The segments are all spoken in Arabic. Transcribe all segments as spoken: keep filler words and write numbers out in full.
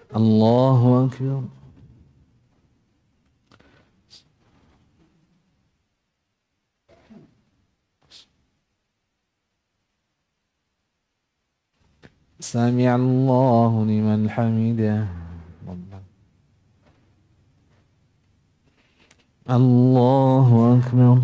الله أكبر. سمع الله لمن حمده. الله أكبر.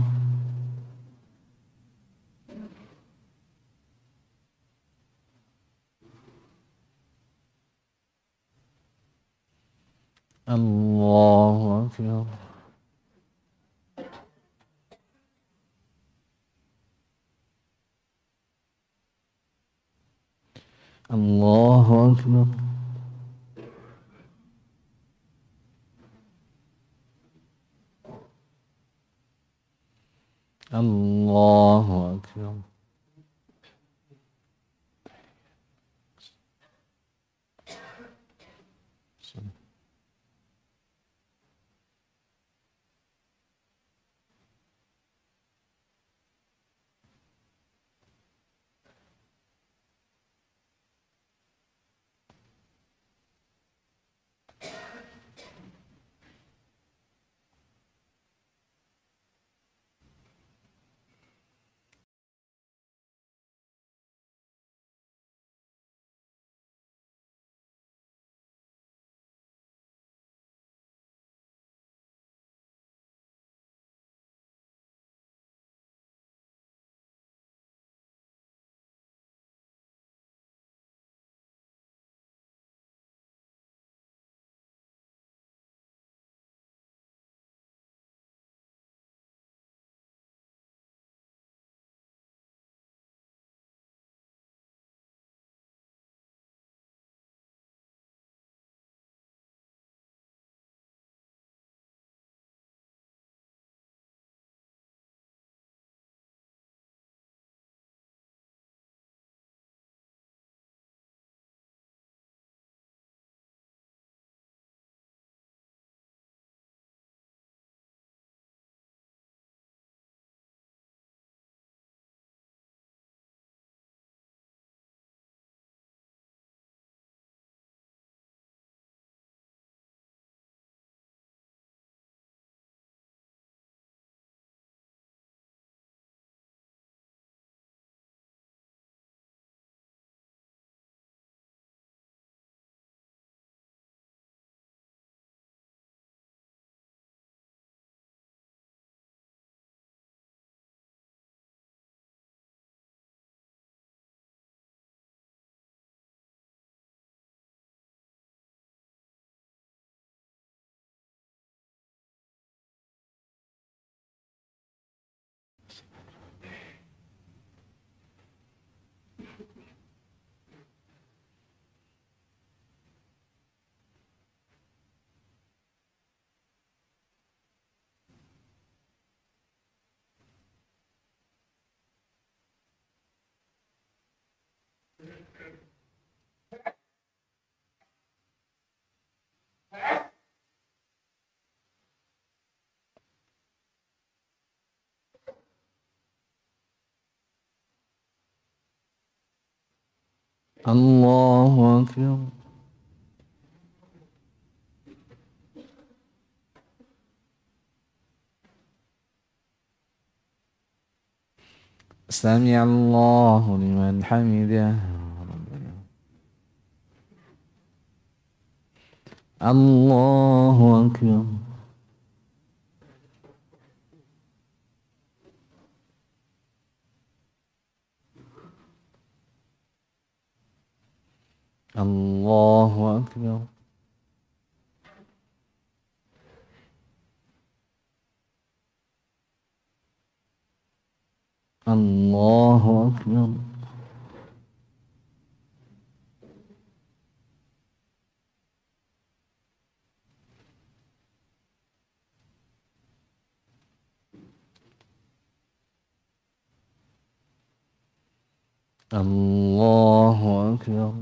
الله أكبر. الله أكبر. الله أكبر. الله أكبر. سمع الله لمن حمده. الله أكبر. الله أكبر. الله أكبر. الله أكبر.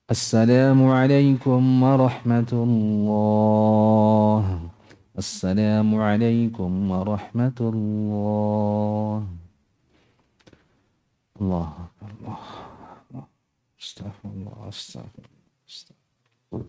السلام عليكم ورحمة الله. السلام عليكم ورحمة الله. الله أكبر. الله. استغفر الله استغفر الله.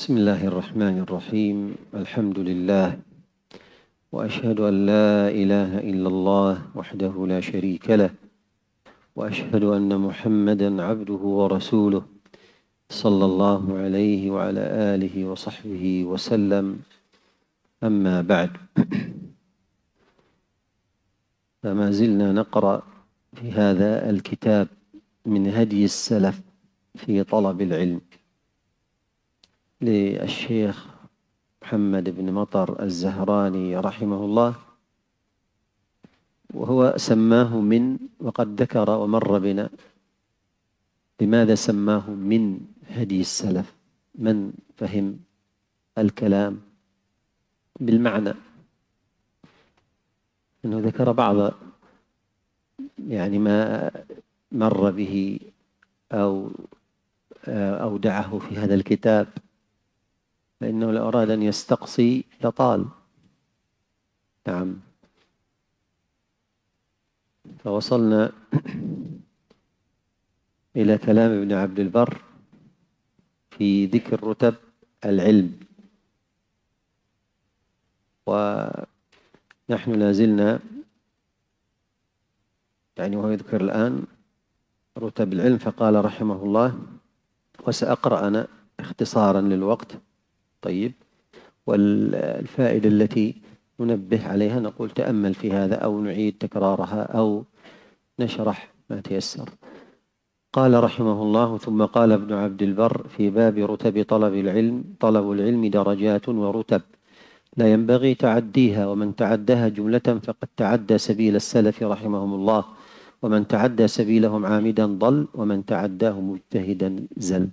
بسم الله الرحمن الرحيم. الحمد لله، وأشهد أن لا إله إلا الله وحده لا شريك له، وأشهد أن محمدًا عبده ورسوله صلى الله عليه وعلى آله وصحبه وسلم. أما بعد، فما زلنا نقرأ في هذا الكتاب من هدي السلف في طلب العلم للشيخ محمد بن مطر الزهراني رحمه الله، وهو سماه من، وقد ذكر ومر بنا لماذا سماه من هدي السلف. من فهم الكلام بالمعنى، أنه ذكر بعض يعني ما مر به أو أودعه في هذا الكتاب، فإنه لو أراد أن يستقصي لطال. نعم. فوصلنا إلى كلام ابن عبد البر في ذكر رتب العلم، ونحن لازلنا يعني وهو يذكر الآن رتب العلم. فقال رحمه الله، وسأقرأ أنا اختصارا للوقت. طيب، والفائدة التي ننبه عليها نقول تأمل في هذا أو نعيد تكرارها أو نشرح ما تيسر. قال رحمه الله: ثم قال ابن عبد البر في باب رتب طلب العلم: طلب العلم درجات ورتب لا ينبغي تعديها، ومن تعداها جملة فقد تعدى سبيل السلف رحمهم الله، ومن تعدى سبيلهم عامدا ضل، ومن تعداه مجتهدا زل.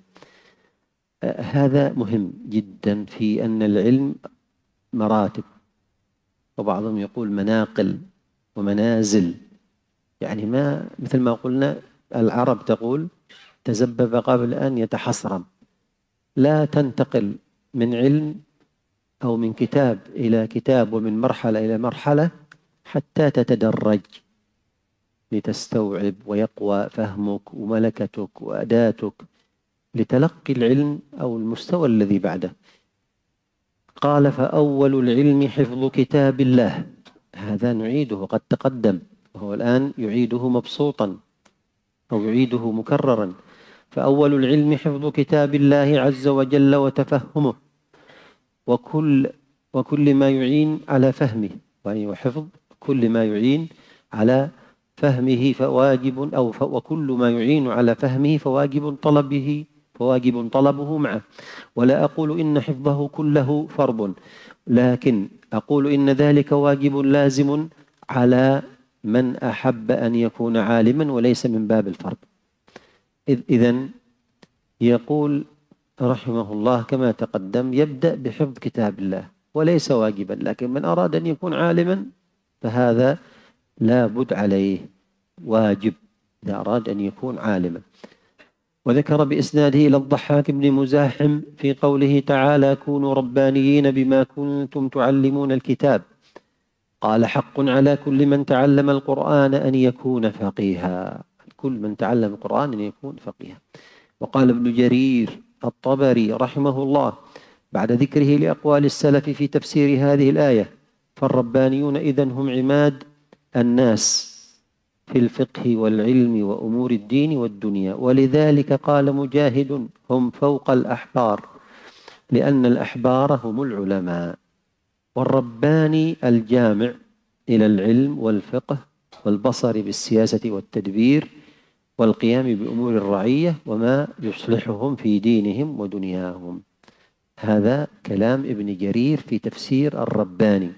هذا مهم جدا في أن العلم مراتب، وبعضهم يقول مناقل ومنازل. يعني ما مثل ما قلنا العرب تقول تزبب قبل أن يتحصرم. لا تنتقل من علم أو من كتاب إلى كتاب ومن مرحلة إلى مرحلة حتى تتدرج لتستوعب ويقوى فهمك وملكتك وأداتك لتلقي العلم أو المستوى الذي بعده. قال: فأول العلم حفظ كتاب الله. هذا نعيده، قد تقدم، وهو الآن يعيده مبسوطا أو يعيده مكررا. فأول العلم حفظ كتاب الله عز وجل وتفهمه، وكل وكل ما يعين على فهمه، يعني وحفظ كل ما يعين على فهمه فواجب، أو وكل ما يعين على فهمه فواجب طلبه فواجب طلبه معه. ولا أقول إن حفظه كله فرض، لكن أقول إن ذلك واجب لازم على من أحب أن يكون عالما، وليس من باب الفرض. إذن يقول رحمه الله كما تقدم يبدأ بحفظ كتاب الله، وليس واجبا، لكن من أراد أن يكون عالما فهذا لا بد عليه، واجب إذا أراد أن يكون عالما. وذكر بإسناده إلى الضحاك بن مزاحم في قوله تعالى: كونوا ربانيين بما كنتم تعلمون الكتاب. قال: حق على كل من تعلم القرآن أن يكون فقيها. كل من تعلم القرآن أن يكون فقيها. وقال ابن جرير الطبري رحمه الله بعد ذكره لأقوال السلف في تفسير هذه الآية: فالربانيون إذن هم عماد الناس في الفقه والعلم وأمور الدين والدنيا. ولذلك قال مجاهد: هم فوق الأحبار، لأن الأحبار هم العلماء. والرباني الجامع إلى العلم والفقه والبصر بالسياسة والتدبير والقيام بأمور الرعية وما يصلحهم في دينهم ودنياهم. هذا كلام ابن جرير في تفسير الرباني.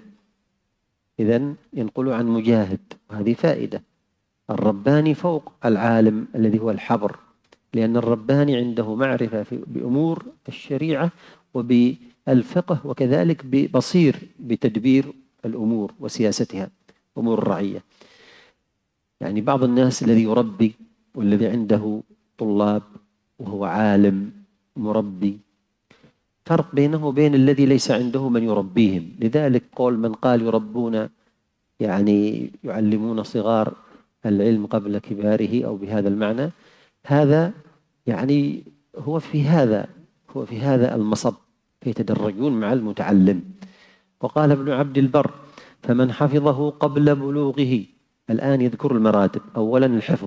إذن ينقل عن مجاهد، وهذه فائدة. الرباني فوق العالم الذي هو الحبر، لأن الرباني عنده معرفة بأمور الشريعة وبالفقه، وكذلك ببصير بتدبير الأمور وسياستها، أمور الرعية. يعني بعض الناس الذي يربي والذي عنده طلاب وهو عالم مربي، فرق بينه وبين الذي ليس عنده من يربيهم. لذلك قول من قال يربون يعني يعلمون صغار العلم قبل كباره، أو بهذا المعنى، هذا يعني هو في هذا هو في هذا المصب فيتدرجون مع المتعلم. وقال ابن عبد البر: فمن حفظه قبل بلوغه، الآن يذكر المراتب: أولا الحفظ،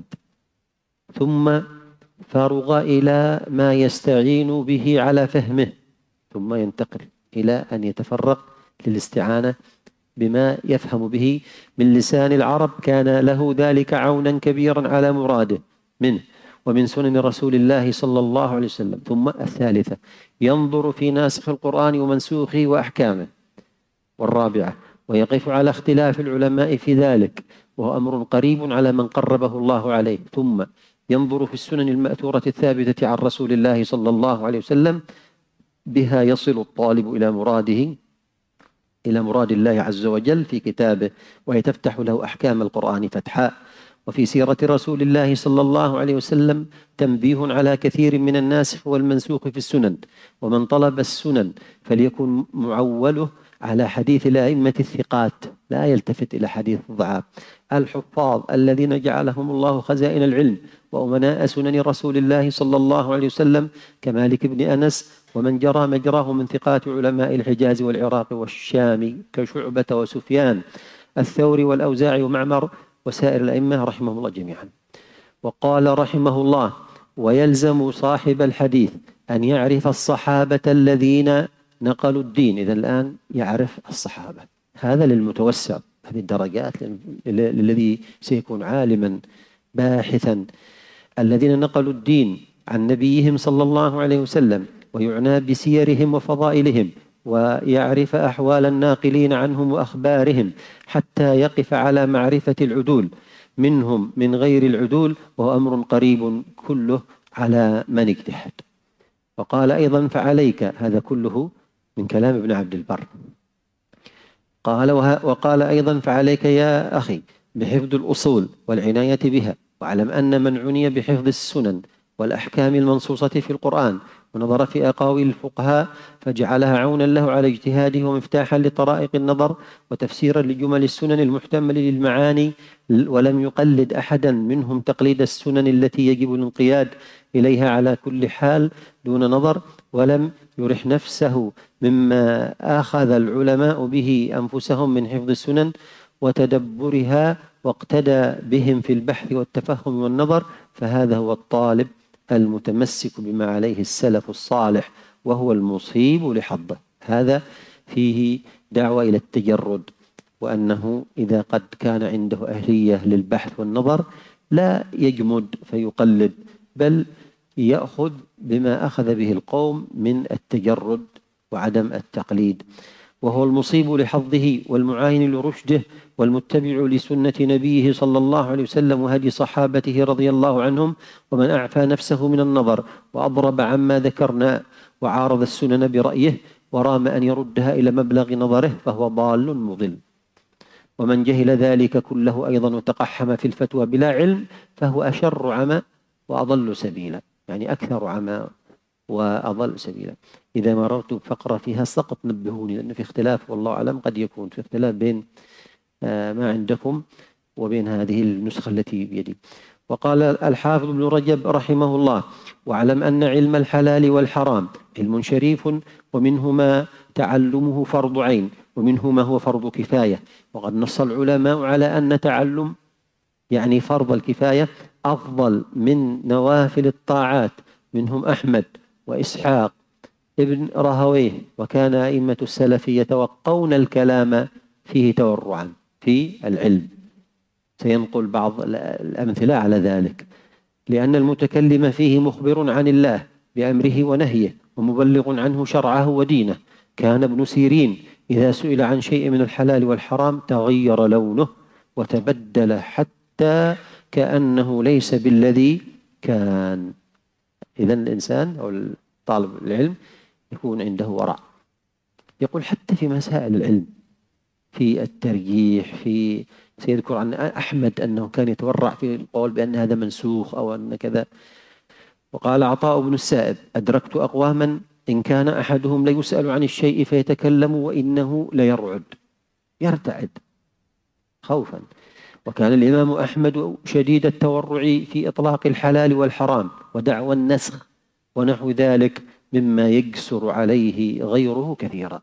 ثم فرغ إلى ما يستعين به على فهمه، ثم ينتقل إلى أن يتفرغ للاستعانة بما يفهم به من لسان العرب، كان له ذلك عونا كبيرا على مراده منه ومن سنن رسول الله صلى الله عليه وسلم. ثم الثالثة ينظر في ناسخ القرآن ومنسوخه وأحكامه. والرابعة ويقف على اختلاف العلماء في ذلك، وهو أمر قريب على من قربه الله عليه. ثم ينظر في السنن المأثورة الثابتة عن رسول الله صلى الله عليه وسلم، بها يصل الطالب إلى مراده إلى مراد الله عز وجل في كتابه، وهي تفتح له أحكام القرآن فتحا. وفي سيرة رسول الله صلى الله عليه وسلم تنبيه على كثير من الناسخ والمنسوخ في السنن. ومن طلب السنن فليكن معوله على حديث الأئمة الثقات، لا يلتفت إلى حديث الضعاف الحفاظ الذين جعلهم الله خزائن العلم وأمناء سنن رسول الله صلى الله عليه وسلم، كمالك بن أنس ومن جرى مجراه من ثقات علماء الحجاز والعراق والشام كشعبة وسفيان الثوري والأوزاعي ومعمر وسائر الأئمة رحمهم الله جميعا. وقال رحمه الله: ويلزم صاحب الحديث أن يعرف الصحابة الذين نقلوا الدين. إذا الآن يعرف الصحابة، هذا للمتوسع، هذه الدرجات للذي سيكون عالما باحثا. الذين نقلوا الدين عن نبيهم صلى الله عليه وسلم، ويعنى بسيرهم وفضائلهم، ويعرف أحوال الناقلين عنهم وأخبارهم، حتى يقف على معرفة العدول منهم من غير العدول، وهو أمر قريب كله على من اجتهد. وقال أيضا: فعليك، هذا كله من كلام ابن عبد البر. قال وقال أيضا: فعليك يا أخي بحفظ الأصول والعناية بها، واعلم أن من عني بحفظ السنن والأحكام المنصوصة في القرآن ونظر في أقاويل الفقهاء فجعلها عونا له على اجتهاده ومفتاحا لطرائق النظر وتفسيرا لجمل السنن المحتمل للمعاني، ولم يقلد أحدا منهم تقليد السنن التي يجب الانقياد إليها على كل حال دون نظر، ولم يرح نفسه مما أخذ العلماء به أنفسهم من حفظ السنن وتدبرها، واقتدى بهم في البحث والتفهم والنظر. فهذا هو الطالب المتمسك بما عليه السلف الصالح، وهو المصيب لحظه. هذا فيه دعوة إلى التجرد، وأنه إذا قد كان عنده أهلية للبحث والنظر لا يجمد فيقلد، بل يأخذ بما أخذ به القوم من التجرد وعدم التقليد. وهو المصيب لحظه والمعاين لرشده والمتبع لسنة نبيه صلى الله عليه وسلم وهدي صحابته رضي الله عنهم، ومن أعفى نفسه من النظر وأضرب عما ذكرنا وعارض السنن برأيه ورام أن يردها إلى مبلغ نظره فهو ضال مضل. ومن جهل ذلك كله أيضا وتقحم في الفتوى بلا علم فهو أشر عمى وأضل سبيلا، يعني أكثر عمى وأضل سبيلا. إذا مررت بفقرة فيها سقط نبهوني، لأن في اختلاف والله أعلم، قد يكون في اختلاف بين ما عندكم وبين هذه النسخة التي بيدي. وقال الحافظ ابن رجب رحمه الله: واعلم أن علم الحلال والحرام علم شريف، ومنه ما تعلمه فرض عين ومنه ما هو فرض كفاية. وقد نص العلماء على أن تعلم يعني فرض الكفاية أفضل من نوافل الطاعات، منهم أحمد وإسحاق ابن راهويه، وكان أئمة السلف يتوقون الكلام فيه تورعا في العلم. سينقل بعض الأمثلة على ذلك. لأن المتكلم فيه مخبر عن الله بأمره ونهيه ومبلغ عنه شرعه ودينه. كان ابن سيرين إذا سئل عن شيء من الحلال والحرام تغير لونه وتبدل حتى كأنه ليس بالذي كان. إذا الإنسان أو طالب العلم يكون عنده ورع. يقول حتى في مسائل العلم، في الترجيح، في سيذكر عن أحمد أنه كان يتورع في القول بأن هذا منسوخ أو أن كذا. وقال عطاء بن السائب: أدركت أقواما إن كان أحدهم ليسأل عن الشيء فيتكلم وإنه ليرعد، يرتعد خوفا. وكان الإمام أحمد شديد التورع في إطلاق الحلال والحرام ودعوى النسخ ونحو ذلك مما يقسر عليه غيره كثيرا.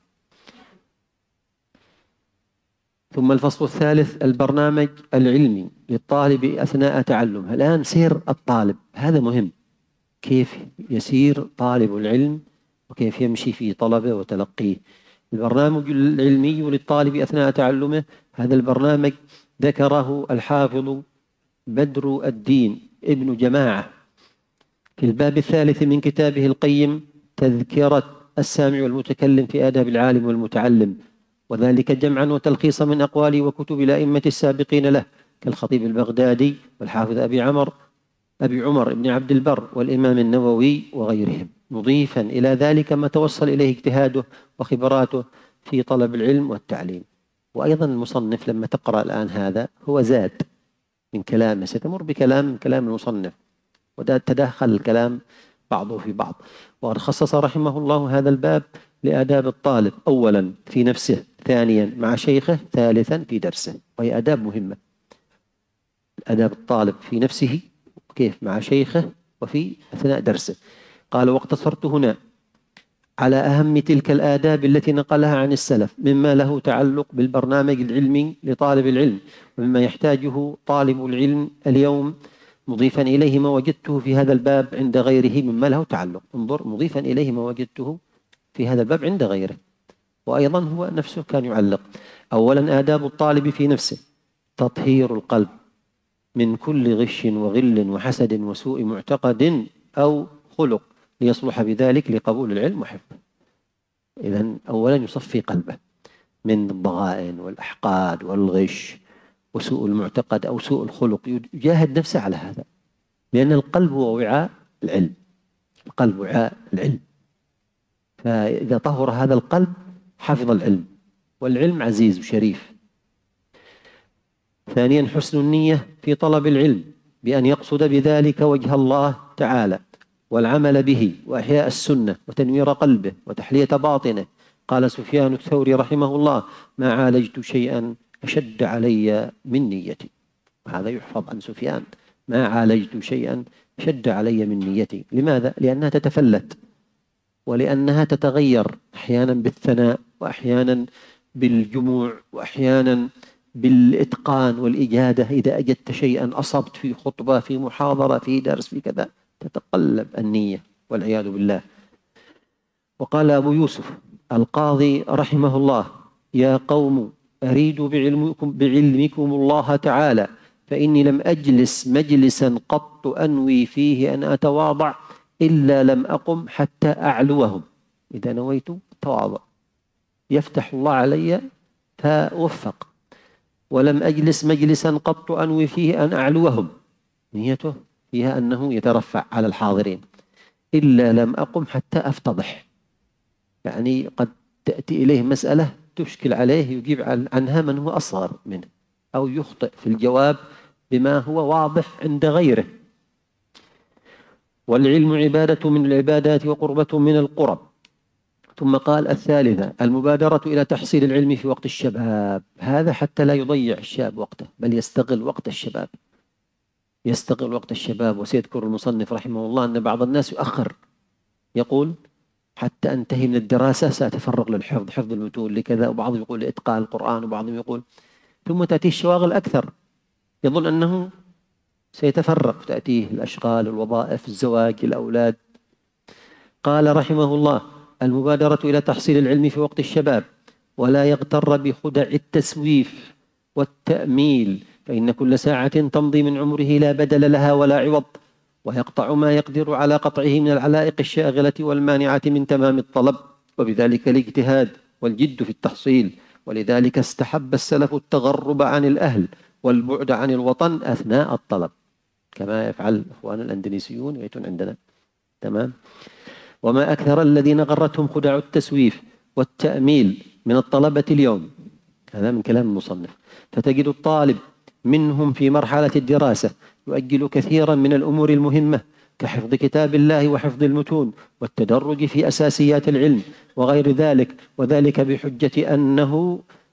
ثم الفصل الثالث البرنامج العلمي للطالب أثناء تعلمه. الآن سير الطالب هذا مهم، كيف يسير طالب العلم وكيف يمشي في طلبه وتلقيه. البرنامج العلمي للطالب أثناء تعلمه، هذا البرنامج ذكره الحافظ بدر الدين ابن جماعة في الباب الثالث من كتابه القيم تذكرة السامع والمتكلم في آداب العالم والمتعلم، وذلك جمعا وتلخيصا من أقوال وكتب الأئمة السابقين له كالخطيب البغدادي والحافظ أبي عمر أبي عمر بن عبد البر والإمام النووي وغيرهم، مضيفا إلى ذلك ما توصل إليه اجتهاده وخبراته في طلب العلم والتعليم. وأيضا المصنف لما تقرأ الآن هذا هو زاد من كلامه، ستمر بكلام من كلام المصنف وتداخل الكلام بعضه في بعض. وقد خصص رحمه الله هذا الباب لآداب الطالب، أولا في نفسه، ثانيا مع شيخه، ثالثا في درسه، وهي آداب مهمة. آداب الطالب في نفسه كيف مع شيخه وفي أثناء درسه. قال واقتصرت هنا على أهم تلك الآداب التي نقلها عن السلف مما له تعلق بالبرنامج العلمي لطالب العلم ومما يحتاجه طالب العلم اليوم، مضيفا إليه ما وجدته في هذا الباب عند غيره مما له تعلق. انظر، مضيفا إليه ما وجدته في هذا الباب عند غيره. وأيضا هو نفسه كان يعلق. أولا آداب الطالب في نفسه: تطهير القلب من كل غش وغل وحسد وسوء معتقد أو خلق ليصلح بذلك لقبول العلم وحفظه. إذن أولا يصفي قلبه من الضغائن والأحقاد والغش وسوء المعتقد أو سوء الخلق، يجاهد نفسه على هذا، لأن القلب هو وعاء العلم. القلب وعاء العلم، فإذا طهر هذا القلب حفظ العلم، والعلم عزيز وشريف. ثانيا حسن النية في طلب العلم بأن يقصد بذلك وجه الله تعالى والعمل به وإحياء السنة وتنوير قلبه وتحلية باطنه. قال سفيان الثوري رحمه الله: ما عالجت شيئا أشد علي من نيتي. وهذا يحفظ عن سفيان: ما عالجت شيئا أشد علي من نيتي. لماذا؟ لأنها تتفلت، ولأنها تتغير أحيانا بالثناء وأحيانا بالجموع وأحيانا بالإتقان والإجادة. إذا أجدت شيئا، أصبت في خطبة، في محاضرة، في درس، في كذا، تتقلب النية والعياذ بالله. وقال أبو يوسف القاضي رحمه الله: يا قوم أريد بعلمكم, بعلمكم الله تعالى، فإني لم أجلس مجلسا قط أنوي فيه أن أتواضع إلا لم أقم حتى أعلوهم. إذا نويت تواضع يفتح الله علي فوفق. ولم أجلس مجلسا قط أنوي فيه أن أعلوهم، نيته فيها أنه يترفع على الحاضرين، إلا لم أقم حتى أفتضح. يعني قد تأتي إليه مسألة تشكل عليه، يجيب عنها من هو أصغر منه، أو يخطئ في الجواب بما هو واضح عند غيره. والعلم عبادة من العبادات وقربة من القرب. ثم قال الثالثة المبادرة إلى تحصيل العلم في وقت الشباب، هذا حتى لا يضيع الشاب وقته، بل يستغل وقت الشباب، يستغل وقت الشباب. وسيذكر المصنف رحمه الله أن بعض الناس يؤخر، يقول حتى أنتهي من الدراسة سأتفرغ للحفظ، حفظ المتون لكذا، وبعضهم يقول لإتقان القرآن، وبعضهم يقول، ثم تأتيه الشواغل أكثر، يظن أنه سيتفرغ، تأتيه الأشغال، الوظائف، الزواج، الأولاد. قال رحمه الله المبادرة إلى تحصيل العلم في وقت الشباب، ولا يغتر بخدع التسويف والتأميل، فإن كل ساعة تمضي من عمره لا بدل لها ولا عوض، ويقطع ما يقدر على قطعه من العلائق الشاغلة والمانعة من تمام الطلب، وبذلك الاجتهاد والجد في التحصيل. ولذلك استحب السلف التغرب عن الأهل والبعد عن الوطن أثناء الطلب، كما يفعل إخواننا الأندونيسيون يأتون عندنا. تمام. وما أكثر الذين غرتهم خدع التسويف والتأميل من الطلبة اليوم، هذا من كلام المصنف. فتجد الطالب منهم في مرحلة الدراسة يؤجل كثيرا من الأمور المهمة كحفظ كتاب الله وحفظ المتون والتدرج في أساسيات العلم وغير ذلك، وذلك بحجة أنه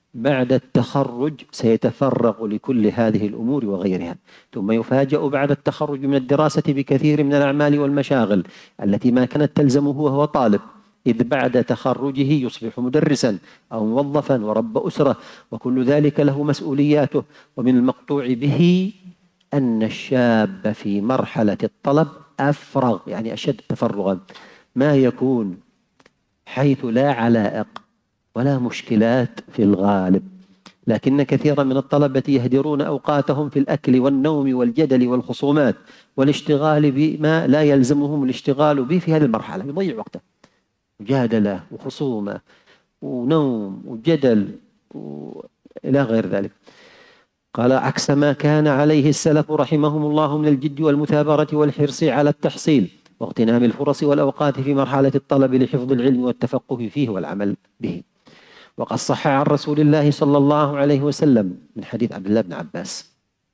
بعد التخرج سيتفرغ لكل هذه الأمور وغيرها، ثم يفاجأ بعد التخرج من الدراسة بكثير من الأعمال والمشاغل التي ما كانت تلزمه وهو طالب، إذ بعد تخرجه يصبح مدرسا أو موظفا ورب أسرة، وكل ذلك له مسؤولياته. ومن المقطوع به أن الشاب في مرحلة الطلب أفرغ، يعني أشد تفرغا ما يكون، حيث لا علائق ولا مشكلات في الغالب. لكن كثيرا من الطلبة يهدرون أوقاتهم في الأكل والنوم والجدل والخصومات والاشتغال بما لا يلزمهم الاشتغال به في هذه المرحلة، يضيع وقته مجادلة وخصومة ونوم وجدل وإلى غير ذلك. قال عكس ما كان عليه السلف رحمهم الله من الجد والمثابرة والحرص على التحصيل واغتنام الفرص والأوقات في مرحلة الطلب لحفظ العلم والتفقه فيه والعمل به. وقد صح عن رسول الله صلى الله عليه وسلم من حديث عبد الله بن عباس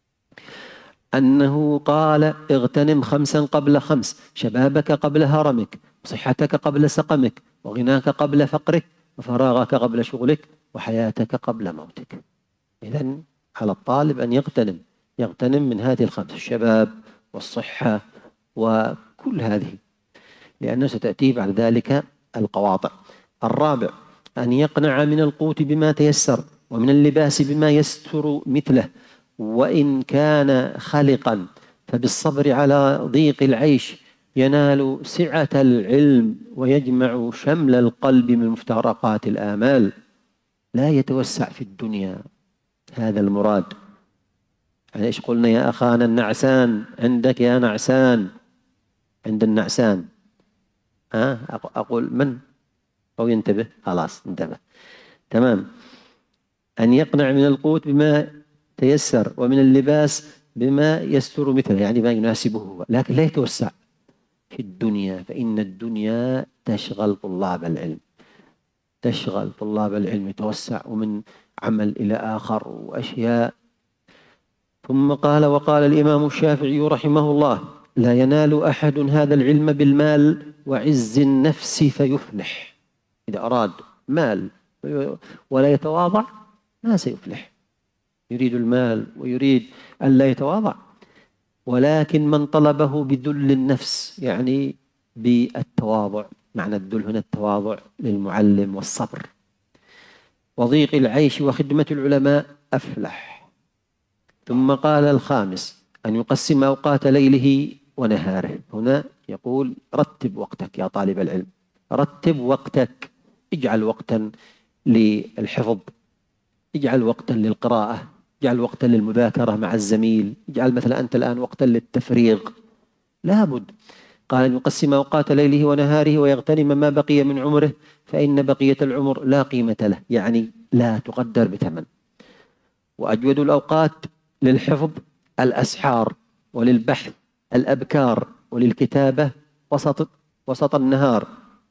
أنه قال: اغتنم خمسا قبل خمس، شبابك قبل هرمك، وصحتك قبل سقمك، وغناك قبل فقرك، وفراغك قبل شغلك، وحياتك قبل موتك. إذن على الطالب أن يغتنم يغتنم من هذه الخمس: الشباب والصحة وكل هذه، لأنه ستأتي بعد ذلك القواطع. الرابع: أن يقنع من القوت بما تيسر، ومن اللباس بما يستر مثله، وإن كان خلقا فبالصبر على ضيق العيش ينال سعة العلم ويجمع شمل القلب من مفترقات الآمال. لا يتوسع في الدنيا، هذا المراد. يعني إيش قلنا يا أخانا النعسان؟ عندك يا نعسان، عند النعسان ها أقول من أو ينتبه، خلاص انتبه تمام. أن يقنع من القوت بما تيسر، ومن اللباس بما يستر مثله، يعني ما يناسبه هو، لكن لا يتوسع في الدنيا، فإن الدنيا تشغل طلاب العلم تشغل طلاب العلم يتوسع ومن عمل إلى آخر وأشياء. ثم قال: وقال الإمام الشافعي رحمه الله: لا ينال أحد هذا العلم بالمال وعز النفس فيفلح. إذا أراد مال ولا يتواضع ما سيفلح، يريد المال ويريد أن لا يتواضع. ولكن من طلبه بذل النفس، يعني بالتواضع، معنى الذل هنا التواضع للمعلم والصبر، وضيق العيش وخدمة العلماء، أفلح. ثم قال: الخامس: أن يقسم أوقات ليله ونهاره. هنا يقول: رتب وقتك يا طالب العلم، رتب وقتك، اجعل وقتا للحفظ، اجعل وقتا للقراءة، اجعل وقتا للمذاكرة مع الزميل، اجعل مثلا أنت الآن وقتا للتفريغ، لابد. قال: أن يقسم أوقات ليله ونهاره ويغتنم ما بقي من عمره، فإن بقية العمر لا قيمة له، يعني لا تقدر بثمن. وأجود الأوقات للحفظ الأسحار، وللبحث الأبكار، وللكتابة وسط وسط النهار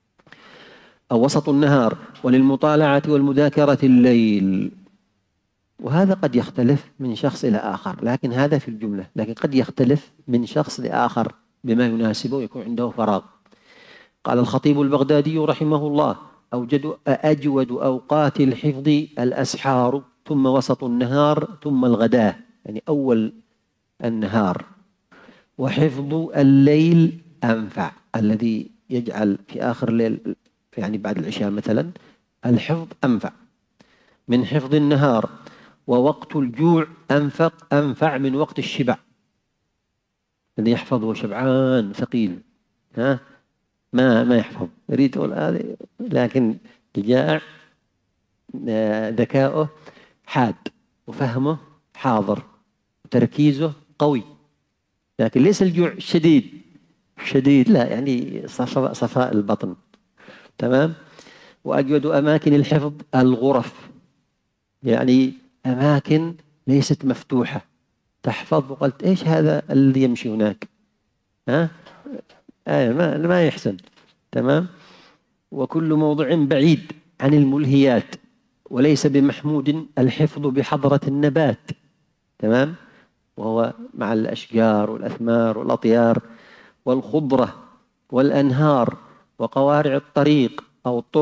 أو وسط النهار، وللمطالعة والمذاكرة الليل. وهذا قد يختلف من شخص إلى آخر، لكن هذا في الجملة، لكن قد يختلف من شخص لآخر بما يناسبه ويكون عنده فراغ. قال الخطيب البغدادي رحمه الله: أوجد أجود أوقات الحفظ الأسحار، ثم وسط النهار، ثم الغداء، يعني أول النهار. وحفظ الليل أنفع، الذي يجعل في آخر الليل، يعني بعد العشاء مثلا، الحفظ أنفع من حفظ النهار. ووقت الجوع أنفق أنفع من وقت الشبع، الذي يحفظ وهو شبعان ثقيل، ها ما ما يحفظ، يريد يقول هذه، لكن الجائع ذكاؤه حاد وفهمه حاضر وتركيزه قوي، لكن ليس الجوع شديد شديد، لا، يعني صفاء صفاء البطن. تمام. وأجود أماكن الحفظ الغرف، يعني أماكن ليست مفتوحة، تحفظ وقلت إيش هذا الذي يمشي هناك، ها آه ما ما يحسن. تمام. وكل موضع بعيد عن الملهيات، وليس بمحمود الحفظ بحضرة النبات. تمام. وهو مع الأشجار والأثمار والأطيار والخضرة والأنهار وقوارع الطريق أو الطرق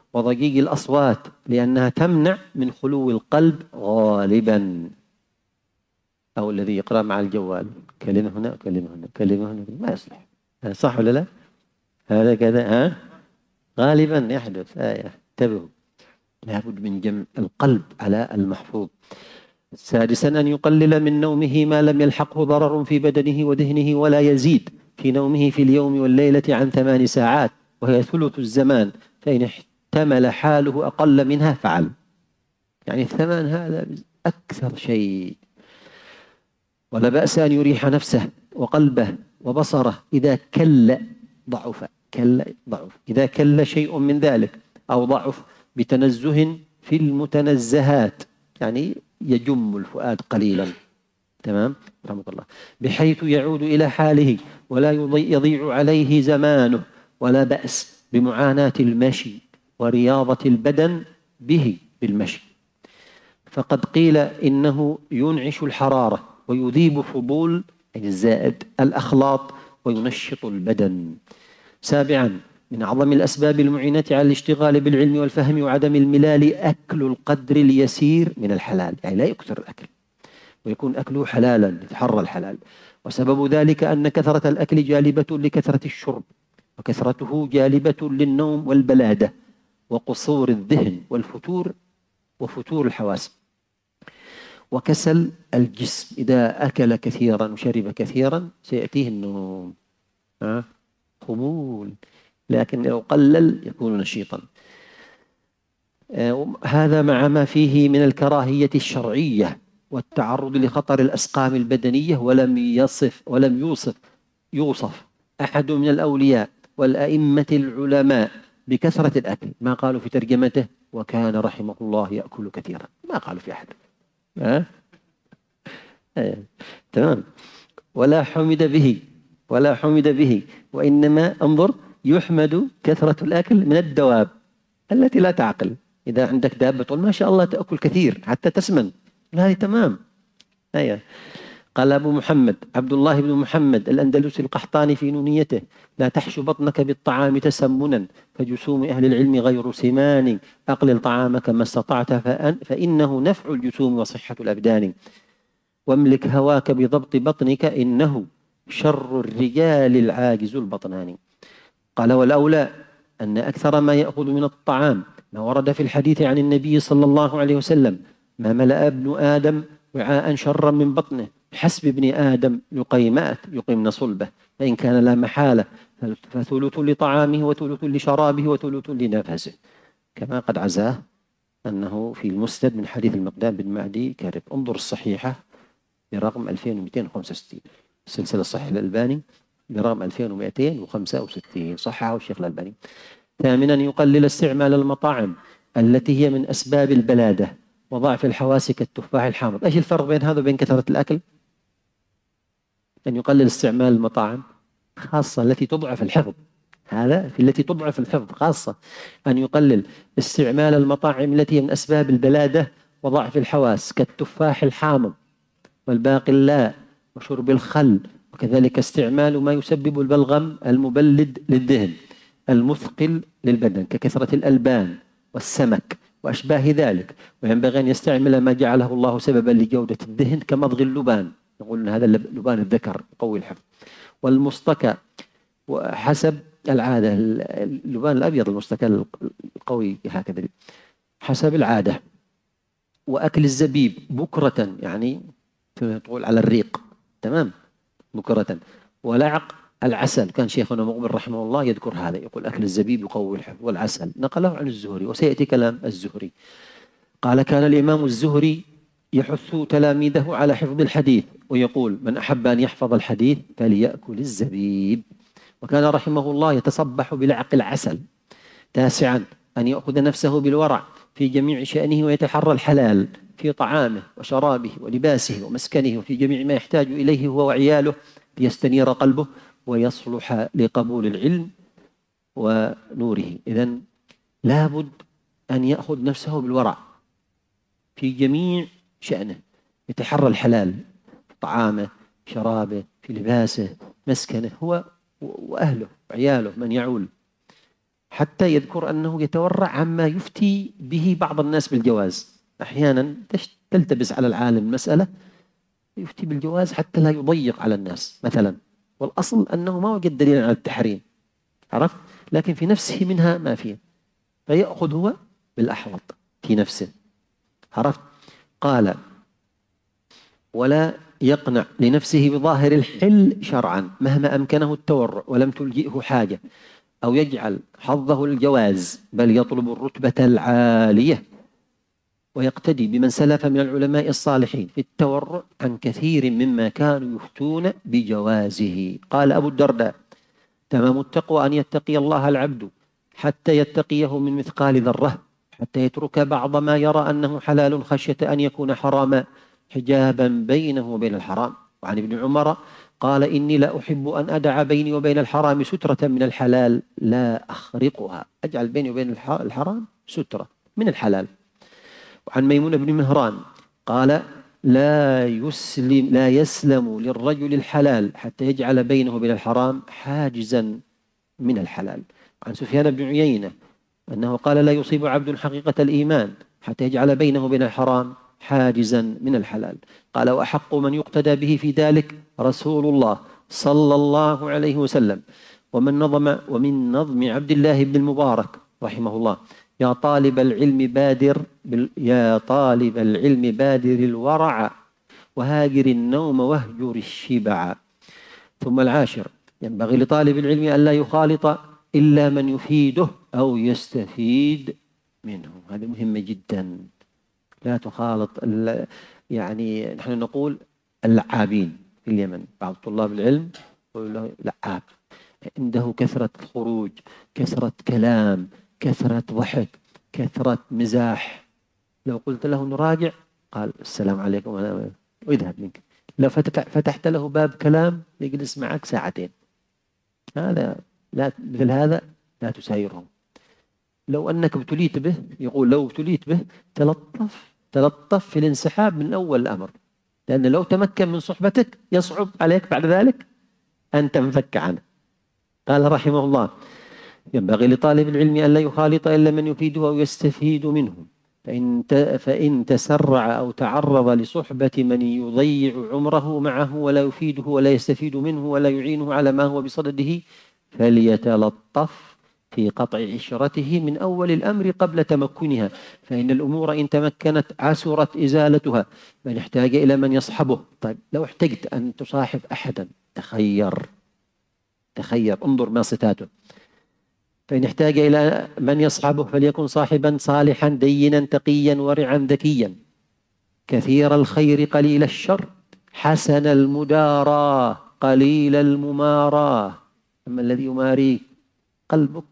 وضجيج الأصوات لأنها تمنع من خلو القلب غالبا. أو الذي يقرأ مع الجوال كلمة هنا كلمة هنا كلمة هنا ما يصلح. صح ولا لا؟ هذا كذا ها غالبا يحدث. آية انتبهوا، لابد من جمع القلب على المحفوظ. سادسا أن يقلل من نومه ما لم يلحقه ضرر في بدنه وذهنه، ولا يزيد في نومه في اليوم والليلة عن ثمان ساعات وهي ثلث الزمان، فإن احتمل حاله أقل منها فعل. يعني الثمان هذا أكثر شيء. ولا بأس أن يريح نفسه وقلبه وبصره إذا كل ضعف كل ضعف إذا كل شيء من ذلك أو ضعف بتنزه في المتنزهات، يعني يجم الفؤاد قليلا. تمام رحمة الله، بحيث يعود إلى حاله ولا يضيع عليه زمانه. ولا بأس بمعاناة المشي ورياضة البدن به بالمشي، فقد قيل إنه ينعش الحرارة ويذيب فضول الزائد الأخلاط وينشط البدن. سابعا من أعظم الأسباب المعينة على الاشتغال بالعلم والفهم وعدم الملال أكل القدر اليسير من الحلال، يعني لا يكثر الأكل ويكون أكله حلالا، يتحرى الحلال. وسبب ذلك أن كثرة الأكل جالبة لكثرة الشرب، وكثرته جالبة للنوم والبلادة وقصور الذهن والفتور وفتور الحواس وكسل الجسم. إذا أكل كثيرا وشرب كثيرا سيأتيه النوم، ها خمول، لكن لو قلل يكون نشيطا. هذا مع ما فيه من الكراهية الشرعية والتعرض لخطر الأسقام البدنية. ولم يصف ولم يوصف يوصف أحد من الأولياء والأئمة العلماء بكثرة الأكل، ما قالوا في ترجمته وكان رحمه الله يأكل كثيرا، ما قالوا في أحد. أه؟ أه. تمام. ولا حمد به ولا حمد به وإنما انظر يحمد كثرة الأكل من الدواب التي لا تعقل. إذا عندك دابة تقول ما شاء الله تأكل كثير حتى تسمن، هذه تمام. أيه. قال أبو محمد عبد الله بن محمد الأندلسي القحطاني في نونيته: لا تحش بطنك بالطعام تسمنا، فجسوم أهل العلم غير سمان، أقلل طعامك ما استطعت فإنه نفع الجسوم وصحة الأبدان، واملك هواك بضبط بطنك إنه شر الرجال العاجز البطنان. قال: والأولى أن أكثر ما يأخذ من الطعام ما ورد في الحديث عن النبي صلى الله عليه وسلم: ما ملأ ابن آدم وعاء شرا من بطنه، حسب ابن آدم لقيمات يقمن صلبه، فإن كان لا محالة فثلث لطعامه وثلث لشرابه وثلث لنفسه، كما قد عزاه أنه في المسند من حديث المقدام بن معدي كارب. انظر الصحيحة برقم ألفين ومئتين وخمسة وستين، السلسلة الصحيحة الألباني برقم ألفين ومئتين وخمسة وستين، صححه الشيخ الألباني. ثامنا يقلل استعمال المطاعم التي هي من أسباب البلادة وضعف الحواس كالتفاح الحامض. ايش الفرق بين هذا وبين كثرة الأكل؟ أن يقلل استعمال المطاعم خاصة التي تضعف الحفظ، هذا في التي تضعف الحفظ خاصة. أن يقلل استعمال المطاعم التي هي من أسباب البلادة وضعف الحواس كالتفاح الحامض والباقلاء وشرب الخل، وكذلك استعمال ما يسبب البلغم المبلد للذهن المثقل للبدن ككثرة الألبان والسمك وأشباه ذلك. وينبغي أن يستعمل ما جعله الله سببا لجودة الذهن كمضغ اللبان، يقول هذا لبان الذكر يقوي الحفظ، والمصطكى وحسب العادة، اللبان الأبيض المصطكى القوي هكذا حسب العادة. وأكل الزبيب بكرة، يعني تقول على الريق، تمام، بكرة. ولعق العسل، كان شيخنا مقبل رحمه الله يذكر هذا، يقول أكل الزبيب يقوي الحفظ، والعسل نقله عن الزهري، وسيأتي كلام الزهري. قال: كان الإمام الزهري يحث تلاميذه على حفظ الحديث ويقول: من أحب أن يحفظ الحديث فليأكل الزبيب. وكان رحمه الله يتصبح بلعق العسل. تاسعا أن يأخذ نفسه بالورع في جميع شأنه ويتحرى الحلال في طعامه وشرابه ولباسه ومسكنه وفي جميع ما يحتاج إليه هو وعياله ليستنير قلبه ويصلح لقبول العلم ونوره. إذن لابد أن يأخذ نفسه بالورع في جميع شأنه، يتحرى الحلال في طعامه، شرابه، في لباسه، مسكنه، هو وأهله وعياله من يعول. حتى يذكر أنه يتورع عما يفتي به بعض الناس بالجواز. أحيانا تلتبس على العالم مسألة يفتي بالجواز حتى لا يضيق على الناس مثلا، والأصل أنه ما وجد دليل على التحريم، عرفت؟ لكن في نفسه منها ما فيه، فيأخذ هو بالأحوط في نفسه، عرفت؟ قال: ولا يقنع لنفسه بظاهر الحل شرعا مهما أمكنه التورع ولم تلجئه حاجة، أو يجعل حظه الجواز، بل يطلب الرتبة العالية، ويقتدي بمن سلف من العلماء الصالحين في التورع عن كثير مما كانوا يفتون بجوازه. قال أبو الدرداء: تمام التقوى أن يتقي الله العبد حتى يتقيه من مثقال ذرة، حتى يترك بعض ما يرى أنه حلال خشية أن يكون حراما، حجابا بينه وبين الحرام. وعن ابن عمر قال: إني لا أحب أن أدع بيني وبين الحرام سترة من الحلال لا أخرقها، أجعل بيني وبين الحرام سترة من الحلال. وعن ميمون بن مهران قال: لا يسلم لا يسلم للرجل الحلال حتى يجعل بينه وبين الحرام حاجزا من الحلال. عن سفيان بن عيينة أنه قال: لا يصيب عبد حقيقة الإيمان حتى يجعل بينه وبين الحرام حاجزا من الحلال. قال: وأحق من يقتدى به في ذلك رسول الله صلى الله عليه وسلم. ومن نظم ومن نظم عبد الله بن المبارك رحمه الله: يا طالب العلم بادر بال... يا طالب العلم بادر الورع، وهاجر النوم واهجر الشبع. ثم العاشر: ينبغي لطالب العلم أن لا يخالط إلا من يفيده أو يستفيد منه. هذه مهمة جدا، لا تخالط. يعني نحن نقول اللعابين في اليمن، بعض طلاب العلم يقول له لعاب، عنده كثرة خروج، كثرة كلام، كثرة ضحك، كثرة مزاح. لو قلت له نراجع قال: السلام عليكم ويذهب منك. لو فتحت له باب كلام يجلس معك ساعتين. هذا لا، مثل هذا لا تسايرهم. لو أنك ابتليت به، يقول لو ابتليت به تلطف تلطف في الانسحاب من أول الأمر، لأن لو تمكن من صحبتك يصعب عليك بعد ذلك أن تنفك عنه. قال رحمه الله: ينبغي لطالب العلم أن لا يخالط إلا من يفيده أو يستفيد منه، فإن فإن تسرع أو تعرض لصحبة من يضيع عمره معه ولا يفيده ولا يستفيد منه ولا يعينه على ما هو بصدده، فليتلطف في قطع عشرته من أول الأمر قبل تمكنها، فإن الأمور إن تمكنت عسرت إزالتها، من احتاج إلى من يصحبه. طيب لو احتجت أن تصاحب أحدا، تخير تخير انظر ما صفاته. فإن احتاج إلى من يصحبه فليكن صاحبا صالحا دينا تقيا ورعا ذكيا، كثير الخير قليل الشر، حسن المداراة قليل المماراة. أما الذي يماريك قلبك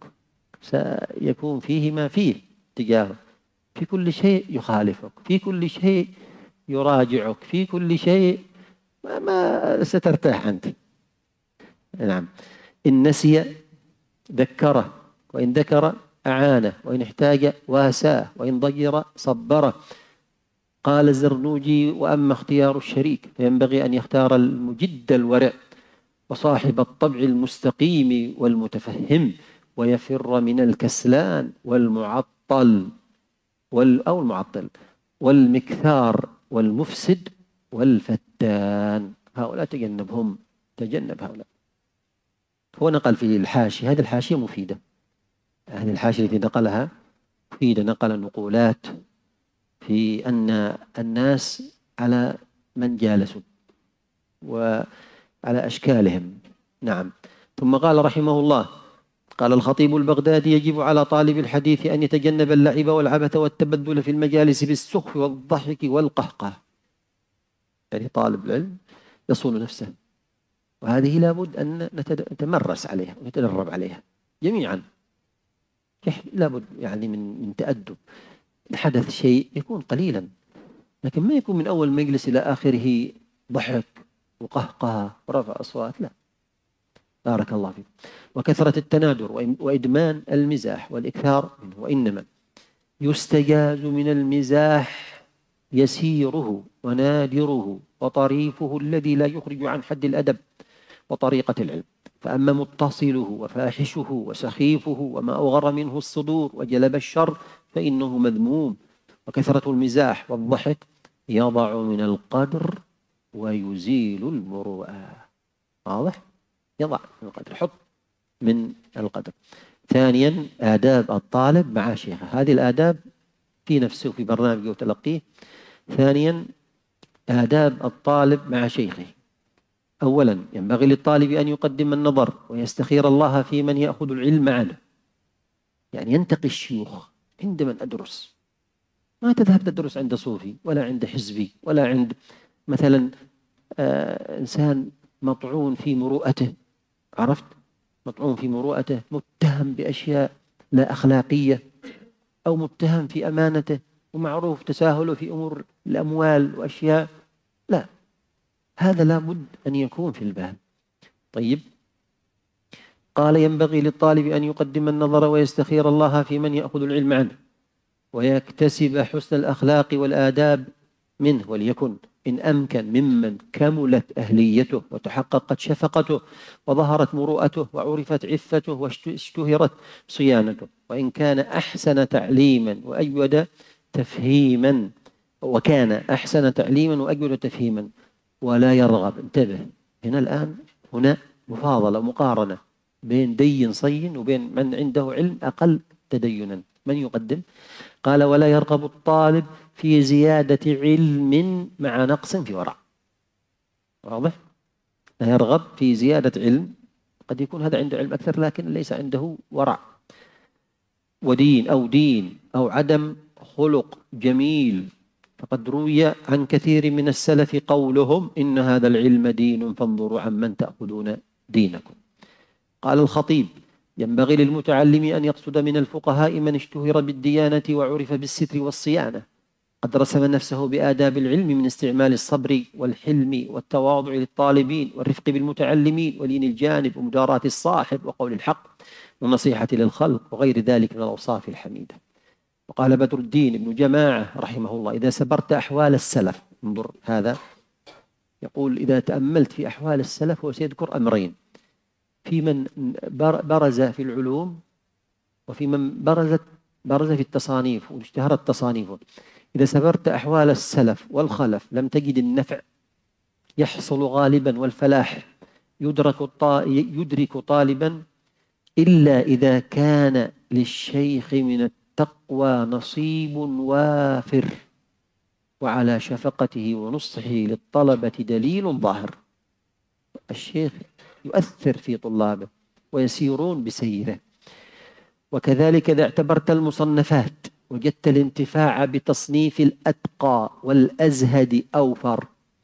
سيكون فيه ما فيه تجاهه، في كل شيء يخالفك، في كل شيء يراجعك، في كل شيء ما, ما سترتاح أنت. نعم. إن نسي ذكره، وإن ذكر أعانه، وإن احتاج واساه، وإن ضجر صبره. قال الزرنوجي: وأما اختيار الشريك فينبغي أن يختار المجد الورع وصاحب الطبع المستقيم والمتفهم، ويفر من الكسلان والمعطل وال أو المعطل والمكثار والمفسد والفتان. هؤلاء تجنبهم، تجنب هؤلاء. هو نقل في الحاشية، هذه الحاشية مفيدة، هذه الحاشية التي نقلها مفيدة، نقل نقولات في أن الناس على من جالسوا وعلى أشكالهم. نعم. ثم قال رحمه الله: قال الخطيب البغدادي: يجب على طالب الحديث أن يتجنب اللعب والعبث والتبذل في المجالس بالسخف والضحك والقهقه. يعني طالب العلم يصون نفسه، وهذه لابد أن نتمرس عليها ونتدرب عليها جميعا. لابد يعني من من تأدب. إن حدث شيء يكون قليلا، لكن ما يكون من أول مجلس إلى آخره ضحك وقهقه ورفع أصوات، لا. بارك الله فيك. وكثرة التنادر وإدمان المزاح والإكثار منه. وإنما يستجاز من المزاح يسيره ونادره وطريفه الذي لا يخرج عن حد الأدب وطريقة العلم، فأما متصله وفاحشه وسخيفه وما أوغر منه الصدور وجلب الشر فإنه مذموم. وكثرة المزاح والضحك يضع من القدر ويزيل المروءة. واضح؟ يضع من القدر، حط من القدر. ثانيا آداب الطالب مع شيخه، هذه الآداب في نفسه في برنامجه وتلقيه. ثانيا آداب الطالب مع شيخه. أولا ينبغي للطالب أن يقدم النظر ويستخير الله في من يأخذ العلم عنه، يعني ينتقي الشيوخ عند من أدرس. ما تذهب تدرس عند صوفي ولا عند حزبي ولا عند مثلا آه إنسان مطعون في مروءته، عرفت؟ مطعون في مروءته، متهم بأشياء لا أخلاقية، أو متهم في أمانته ومعروف تساهله في أمور الأموال وأشياء. لا، هذا لابد أن يكون في الباب. طيب، قال ينبغي للطالب أن يقدم النظر ويستخير الله في من يأخذ العلم عنه ويكتسب حسن الأخلاق والآداب منه، وليكن إن أمكن ممن كملت أهليته وتحققت شفقته وظهرت مروءته وعرفت عفته واشتهرت صيانته، وإن كان أحسن تعليما وأجود تفهيما وكان أحسن تعليما وأجود تفهيما ولا يرغب. انتبه، هنا الآن هنا مفاضلة مقارنة بين دين صين وبين من عنده علم أقل تدينا. من يقدم؟ قال ولا يرغب الطالب في زيادة علم مع نقص في ورع. واضح؟ لا يرغب في زيادة علم، قد يكون هذا عنده علم أكثر لكن ليس عنده ورع ودين أو دين أو عدم خلق جميل. فقد روي عن كثير من السلف قولهم إن هذا العلم دين فانظروا عمن تأخذون دينكم. قال الخطيب ينبغي للمتعلم أن يقصد من الفقهاء من اشتهر بالديانة وعرف بالستر والصيانة، قد رسم نفسه بآداب العلم من استعمال الصبر والحلم والتواضع للطالبين والرفق بالمتعلمين ولين الجانب ومداراة الصاحب وقول الحق والنصيحة للخلق وغير ذلك من الأوصاف الحميدة. وقال بدر الدين بن جماعة رحمه الله إذا سبرت أحوال السلف، انظر هذا يقول إذا تأملت في أحوال السلف هو سيذكر أمرين، في من برز في العلوم وفي من برزت برز في التصانيف واشتهرت تصانيفه. إذا سبرت أحوال السلف والخلف لم تجد النفع يحصل غالبا والفلاح يدرك يدرك طالبا إلا إذا كان للشيخ من التقوى نصيب وافر وعلى شفقته ونصحه للطلبة دليل ظاهر. الشيخ يؤثر في طلابه ويسيرون بسيره. وكذلك إذا اعتبرت المصنفات وجدت الانتفاع بتصنيف الأتقى والأزهد أوفر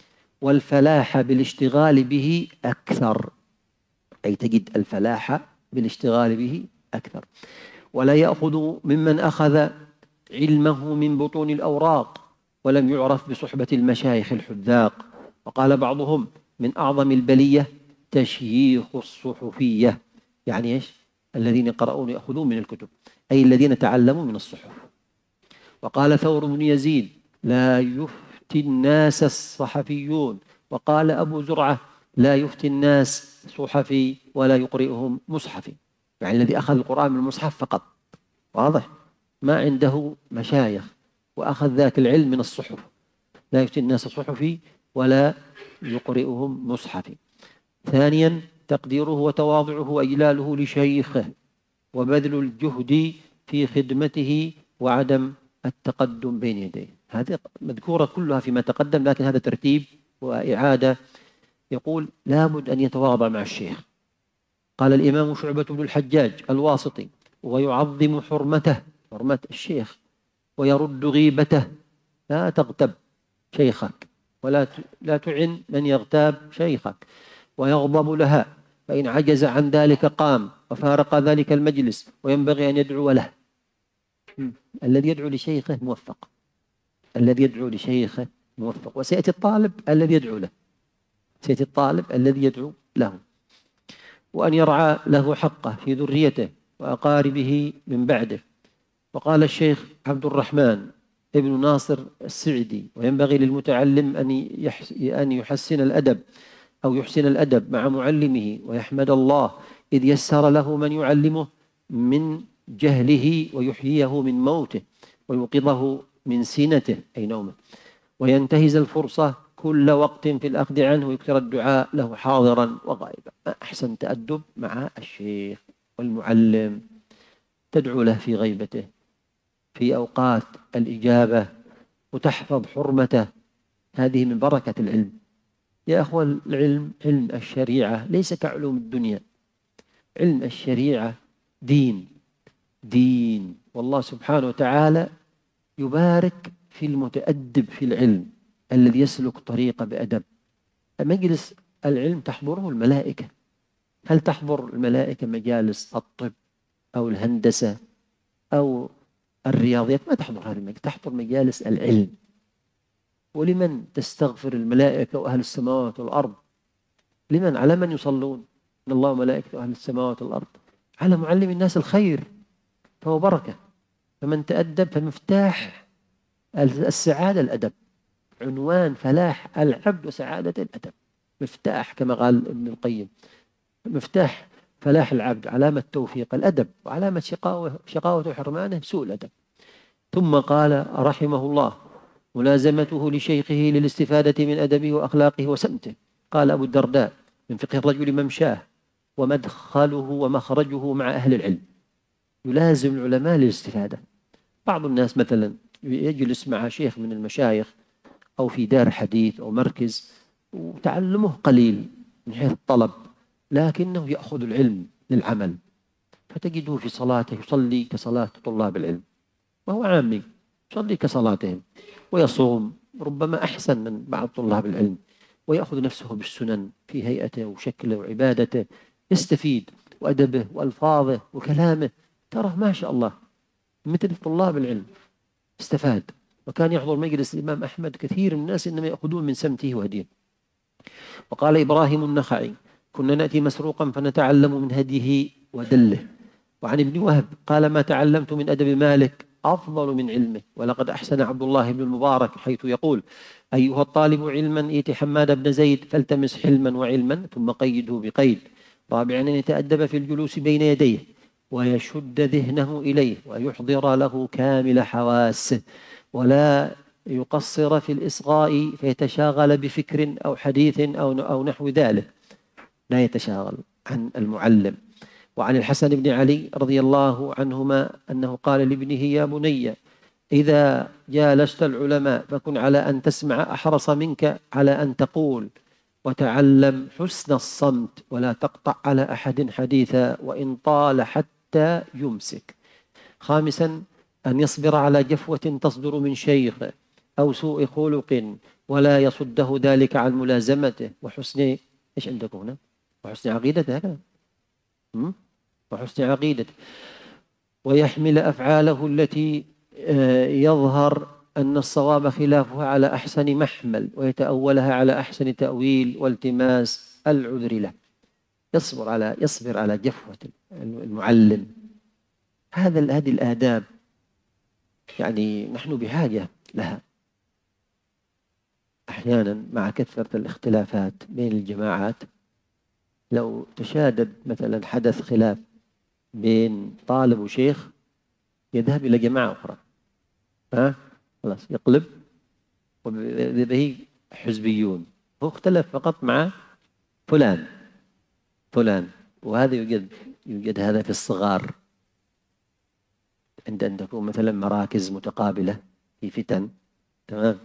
والفلاح بالاشتغال به أكثر، أي تجد الفلاح بالاشتغال به أكثر. ولا يأخذ ممن أخذ علمه من بطون الأوراق ولم يعرف بصحبة المشايخ الحذاق. وقال بعضهم من أعظم البلية تشييخ الصحفية، يعني إيش؟ الذين يقرؤون يأخذون من الكتب، أي الذين تعلموا من الصحف. وقال ثور بن يزيد لا يفتي الناس الصحفيون. وقال أبو زرعة لا يفتي الناس صحفي ولا يقرئهم مصحفي، يعني الذي أخذ القرآن من المصحف فقط، واضح؟ ما عنده مشايخ وأخذ ذاك العلم من الصحف. لا يفتي الناس صحفي ولا يقرئهم مصحفي. ثانيا تقديره وتواضعه وإجلاله لشيخه وبذل الجهد في خدمته وعدم التقدم بين يديه. هذه مذكورة كلها فيما تقدم، لكن هذا ترتيب وإعادة. يقول لابد أن يتواضع مع الشيخ. قال الإمام شعبة بن الحجاج الواسطي ويعظم حرمته، حرمة الشيخ، ويرد غيبته. لا تغتب شيخك ولا لا تعن من يغتاب شيخك، ويغضب لها، فإن عجز عن ذلك قام وفارق ذلك المجلس، وينبغي أن يدعو له. الذي يدعو لشيخه موفق، الذي يدعو لشيخه موفق. وسيأتي الطالب الذي يدعو له، سيأتي الطالب الذي يدعو له. وأن يرعى له حقه في ذريته وأقاربه من بعده. وقال الشيخ عبد الرحمن ابن ناصر السعدي وينبغي للمتعلم أن أن يحسن الأدب أو يحسن الأدب مع معلمه ويحمد الله إذ يسر له من يعلمه من جهله ويحييه من موته ويوقظه من سنته أي نومه، وينتهز الفرصة كل وقت في الأخذ عنه ويكثر الدعاء له حاضرا وغائبا. ما أحسن تأدب مع الشيخ والمعلم، تدعو له في غيبته في أوقات الإجابة وتحفظ حرمته، هذه من بركة العلم. يا أخوة، العلم علم الشريعة ليس كعلوم الدنيا، علم الشريعة دين دين، والله سبحانه وتعالى يبارك في المتأدب في العلم الذي يسلك طريقه بأدب. مجلس العلم تحضره الملائكة. هل تحضر الملائكة مجالس الطب أو الهندسة أو الرياضيات؟ ما تحضر هذه المجالس، تحضر مجالس العلم. ولمن تستغفر الملائكة وأهل السماوات والأرض؟ لمن؟ على من يصلون؟ إن الله وملائكته أهل السماوات والأرض، على معلم الناس الخير، فهو بركة. فمن تأدب فمفتاح السعادة الأدب، عنوان فلاح العبد وسعادة الأدب، مفتاح كما قال ابن القيم، مفتاح فلاح العبد، علامة توفيق الأدب، وعلامة شقاوة شقاوة وحرمانه سوء الأدب. ثم قال رحمه الله: ملازمته لشيخه للاستفادة من أدبه وأخلاقه وسمته. قال أبو الدرداء: من فقه الرجل ممشاه ومدخله ومخرجه مع أهل العلم. يلازم العلماء للاستفادة. بعض الناس مثلا يجلس مع شيخ من المشايخ أو في دار حديث أو مركز وتعلمه قليل من حيث الطلب، لكنه يأخذ العلم للعمل، فتجده في صلاته يصلي كصلاة طلاب العلم، وهو عامي يصلي كصلاتهم، ويصوم ربما أحسن من بعض طلاب العلم، ويأخذ نفسه بالسنن في هيئته وشكله وعبادته، يستفيد، وأدبه وألفاظه وكلامه ترى ما شاء الله مثل طلاب العلم، استفاد. وكان يحضر مجلس الإمام أحمد كثير من الناس إنما يأخذون من سمته وهديه. وقال إبراهيم النخعي: كنا نأتي مسروقا فنتعلم من هديه ودله. وعن ابن وهب قال: ما تعلمت من أدب مالك أفضل من علمه. ولقد أحسن عبد الله بن المبارك حيث يقول: أيها الطالب علما ائت حماد بن زيد فالتمس حلما وعلما ثم قيده بقيد. رابعا أن يتأدب في الجلوس بين يديه ويشد ذهنه إليه ويحضر له كامل حواسه، ولا يقصر في الإصغاء فيتشاغل بفكر أو حديث أو أو نحو ذلك، لا يتشاغل عن المعلم. وعن الحسن بن علي رضي الله عنهما أنه قال لابنه: يا بني إذا جالست العلماء فكن على أن تسمع أحرص منك على أن تقول، وتعلم حسن الصمت ولا تقطع على أحد حديثا وإن طال حتى يمسك. خامسا أن يصبر على جفوة تصدر من شيخ أو سوء خلق ولا يصده ذلك عن ملازمته وحسن إيش عندكم هنا؟ وحسن عقيدته، هكذا وحسن عقيدته، ويحمل أفعاله التي يظهر أن الصواب خلافها على أحسن محمل ويتأولها على أحسن تأويل والتماس العذر له. يصبر على يصبر على جفوة المعلم. هذا هذه الآداب يعني نحن بحاجة لها. أحيانا مع كثرة الاختلافات بين الجماعات، لو تشادد مثلا حدث خلاف بين طالب وشيخ يذهب إلى جماعة أخرى، ها خلاص يقلب وبه حزبيون. هو اختلف فقط مع فلان فلان وهذا يوجد يوجد هذا في الصغار، عند أن تكون مثلا مراكز متقابلة في فتن، تمام،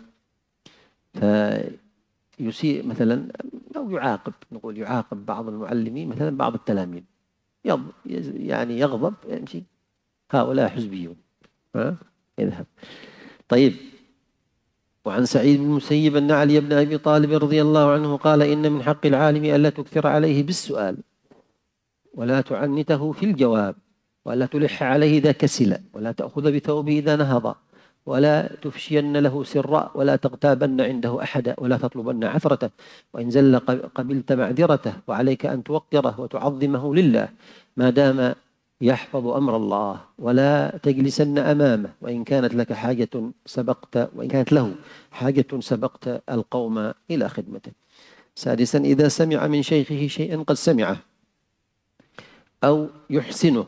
فيسيء مثلا أو يعاقب، نقول يعاقب بعض المعلمين مثلا بعض التلاميذ، يعني يغضب يمشي، هؤلاء حزبيون، ها يذهب. طيب. وعن سعيد بن المسيب أن علي بن أبي طالب رضي الله عنه قال: إن من حق العالم ألا تكثر عليه بالسؤال ولا تعنته في الجواب ولا تلح عليه إذا كسل ولا تأخذ بثوبه إذا نهض ولا تفشين له سرا ولا تغتابن عنده أحدا ولا تطلبن عثرته وإن زل قبلت معذرته وعليك أن توقره وتعظمه لله ما دام يحفظ أمر الله ولا تجلسن أمامه وإن كانت لك حاجة سبقت وإن كانت له حاجة سبقت القوم إلى خدمته. سادسا إذا سمع من شيخه شيئا قد سمعه أو يحسنه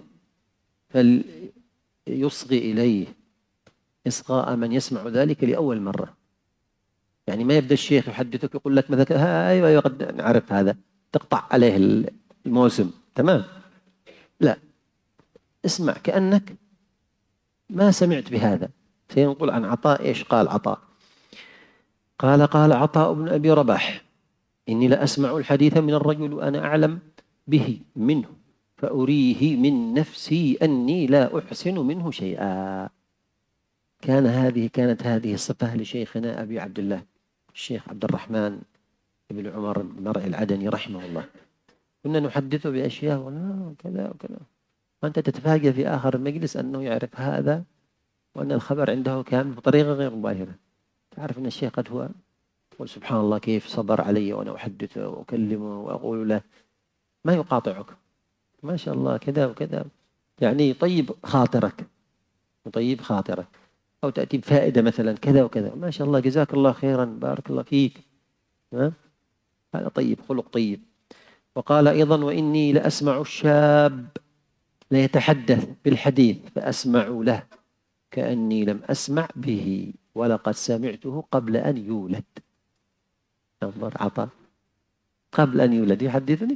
فليصغي إليه إصغاء من يسمع ذلك لأول مرة. يعني ما يبدأ الشيخ يحدثك يقول لك مثلا ها أيوة أيوة قد نعرف هذا، تقطع عليه الموسم، تمام؟ لا، اسمع كأنك ما سمعت بهذا. سينقل عن عطاء إيش قال عطاء؟ قال قال عطاء بن أبي رباح: إني لأسمع الحديث من الرجل وأنا أعلم به منه فأريه من نفسي أني لا أحسن منه شيئا. كان هذه كانت هذه الصفة لشيخنا أبي عبد الله الشيخ عبد الرحمن بن عمر بن مرعي العدني رحمه الله. كنا نحدثه بأشياء وكذا وكذا، وأنت تتفاجأ في آخر المجلس أنه يعرف هذا وأن الخبر عنده كامل بطريقة غير مباشرة. تعرف أن الشيخ قد هو يقول سبحان الله كيف صبر علي وأنا أحدثه وأكلمه وأقول له، ما يقاطعك، ما شاء الله كذا وكذا، يعني طيب خاطرك وطيب خاطرك، أو تأتي بفائدة مثلا كذا وكذا، ما شاء الله جزاك الله خيرا بارك الله فيك، ها؟ هذا طيب، خلق طيب. وقال أيضا: وإني لأسمع الشاب ليتحدث بالحديث فأسمع له كأني لم أسمع به ولقد سمعته قبل أن يولد. انظر عطاء، قبل أن يولد يحدثني.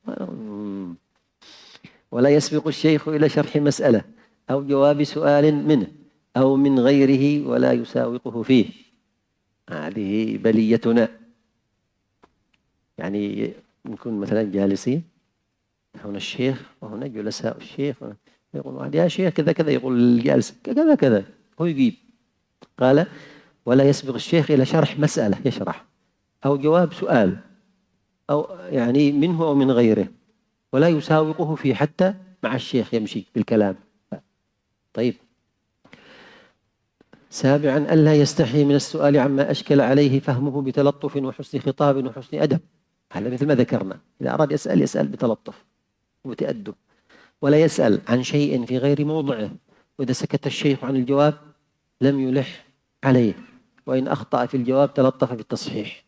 ولا يسبق الشيخ إلى شرح مسألة أو جواب سؤال منه أو من غيره ولا يساوقه فيه. هذه بليتنا. يعني نكون مثلا جالسين هنا الشيخ وهنا جلساء الشيخ، يقول يا شيخ كذا كذا، يقول الجالس كذا كذا، هو يجيب. قال: ولا يسبق الشيخ إلى شرح مسألة يشرح أو جواب سؤال أو يعني منه أو من غيره ولا يساوقه فيه، حتى مع الشيخ يمشي بالكلام. طيب. سابعا ألا يستحي من السؤال عما أشكل عليه فهمه بتلطف وحسن خطاب وحسن أدب. هذا مثل ما ذكرنا، إذا أراد يسأل يسأل بتلطف وتأدب، ولا يسأل عن شيء في غير موضعه، وإذا سكت الشيخ عن الجواب لم يلح عليه، وإن أخطأ في الجواب تلطف بالتصحيح.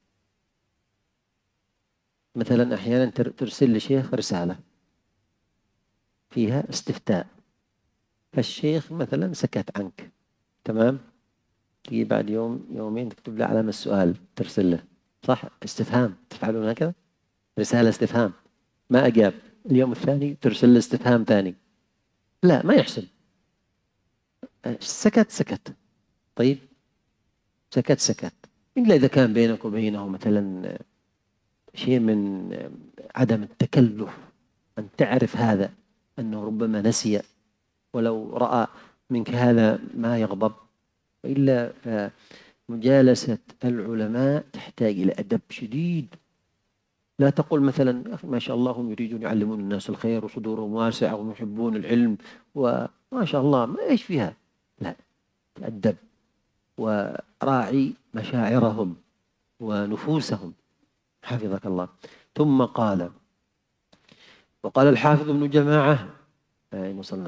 مثلا أحيانا ترسل لشيخ رسالة فيها استفتاء، فالشيخ مثلا سكت عنك، تمام؟ تيجي بعد يوم يومين تكتب له علامة السؤال ترسل له، صح؟ استفهام، تفعلون هكذا؟ رسالة استفهام، ما أجاب، اليوم الثاني ترسل له استفهام ثاني، لا ما يحسن. سكت سكت، طيب سكت سكت، إلا إذا كان بينك وبينه مثلا شيء من عدم التكلف، أن تعرف هذا أنه ربما نسي ولو رأى منك هذا ما يغضب. وإلا فمجالسة العلماء تحتاج إلى أدب شديد. لا تقول مثلا ما شاء الله هم يريدون يعلمون الناس الخير وصدورهم واسعة وهم يحبون العلم وما شاء الله، ما إيش فيها، لا، تأدب وراعي مشاعرهم ونفوسهم حفظك الله. ثم قال: وقال الحافظ ابن جماعة، أين وصلنا؟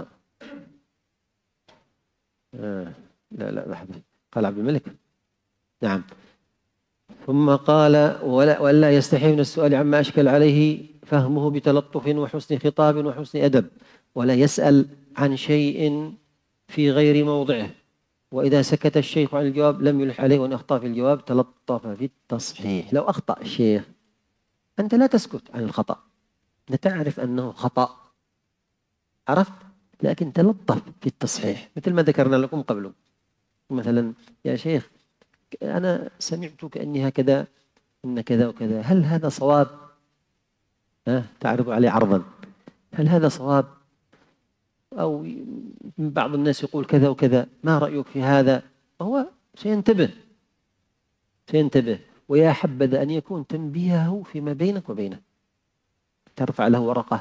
آه لا لا لحظة، قال عبد الملك، نعم. ثم قال: ولا, ولا يستحي من السؤال عما أشكل عليه فهمه بتلطف وحسن خطاب وحسن أدب، ولا يسأل عن شيء في غير موضعه، وإذا سكت الشيخ عن الجواب لم يلح عليه، وإن أخطأ في الجواب تلطف في التصحيح. لو أخطأ الشيخ أنت لا تسكت عن الخطأ، أنت تعرف أنه خطأ، عرفت، لكن تلطف في التصحيح، مثل ما ذكرنا لكم قبل. مثلا يا شيخ أنا سمعت كأني هكذا إن كذا وكذا، هل هذا صواب؟ أه تعرض عليه عرضا، هل هذا صواب؟ أو بعض الناس يقول كذا وكذا، ما رأيك في هذا؟ هو سينتبه سينتبه ويا حبذا أن يكون تنبيهه فيما بينك وبينه، ترفع له ورقة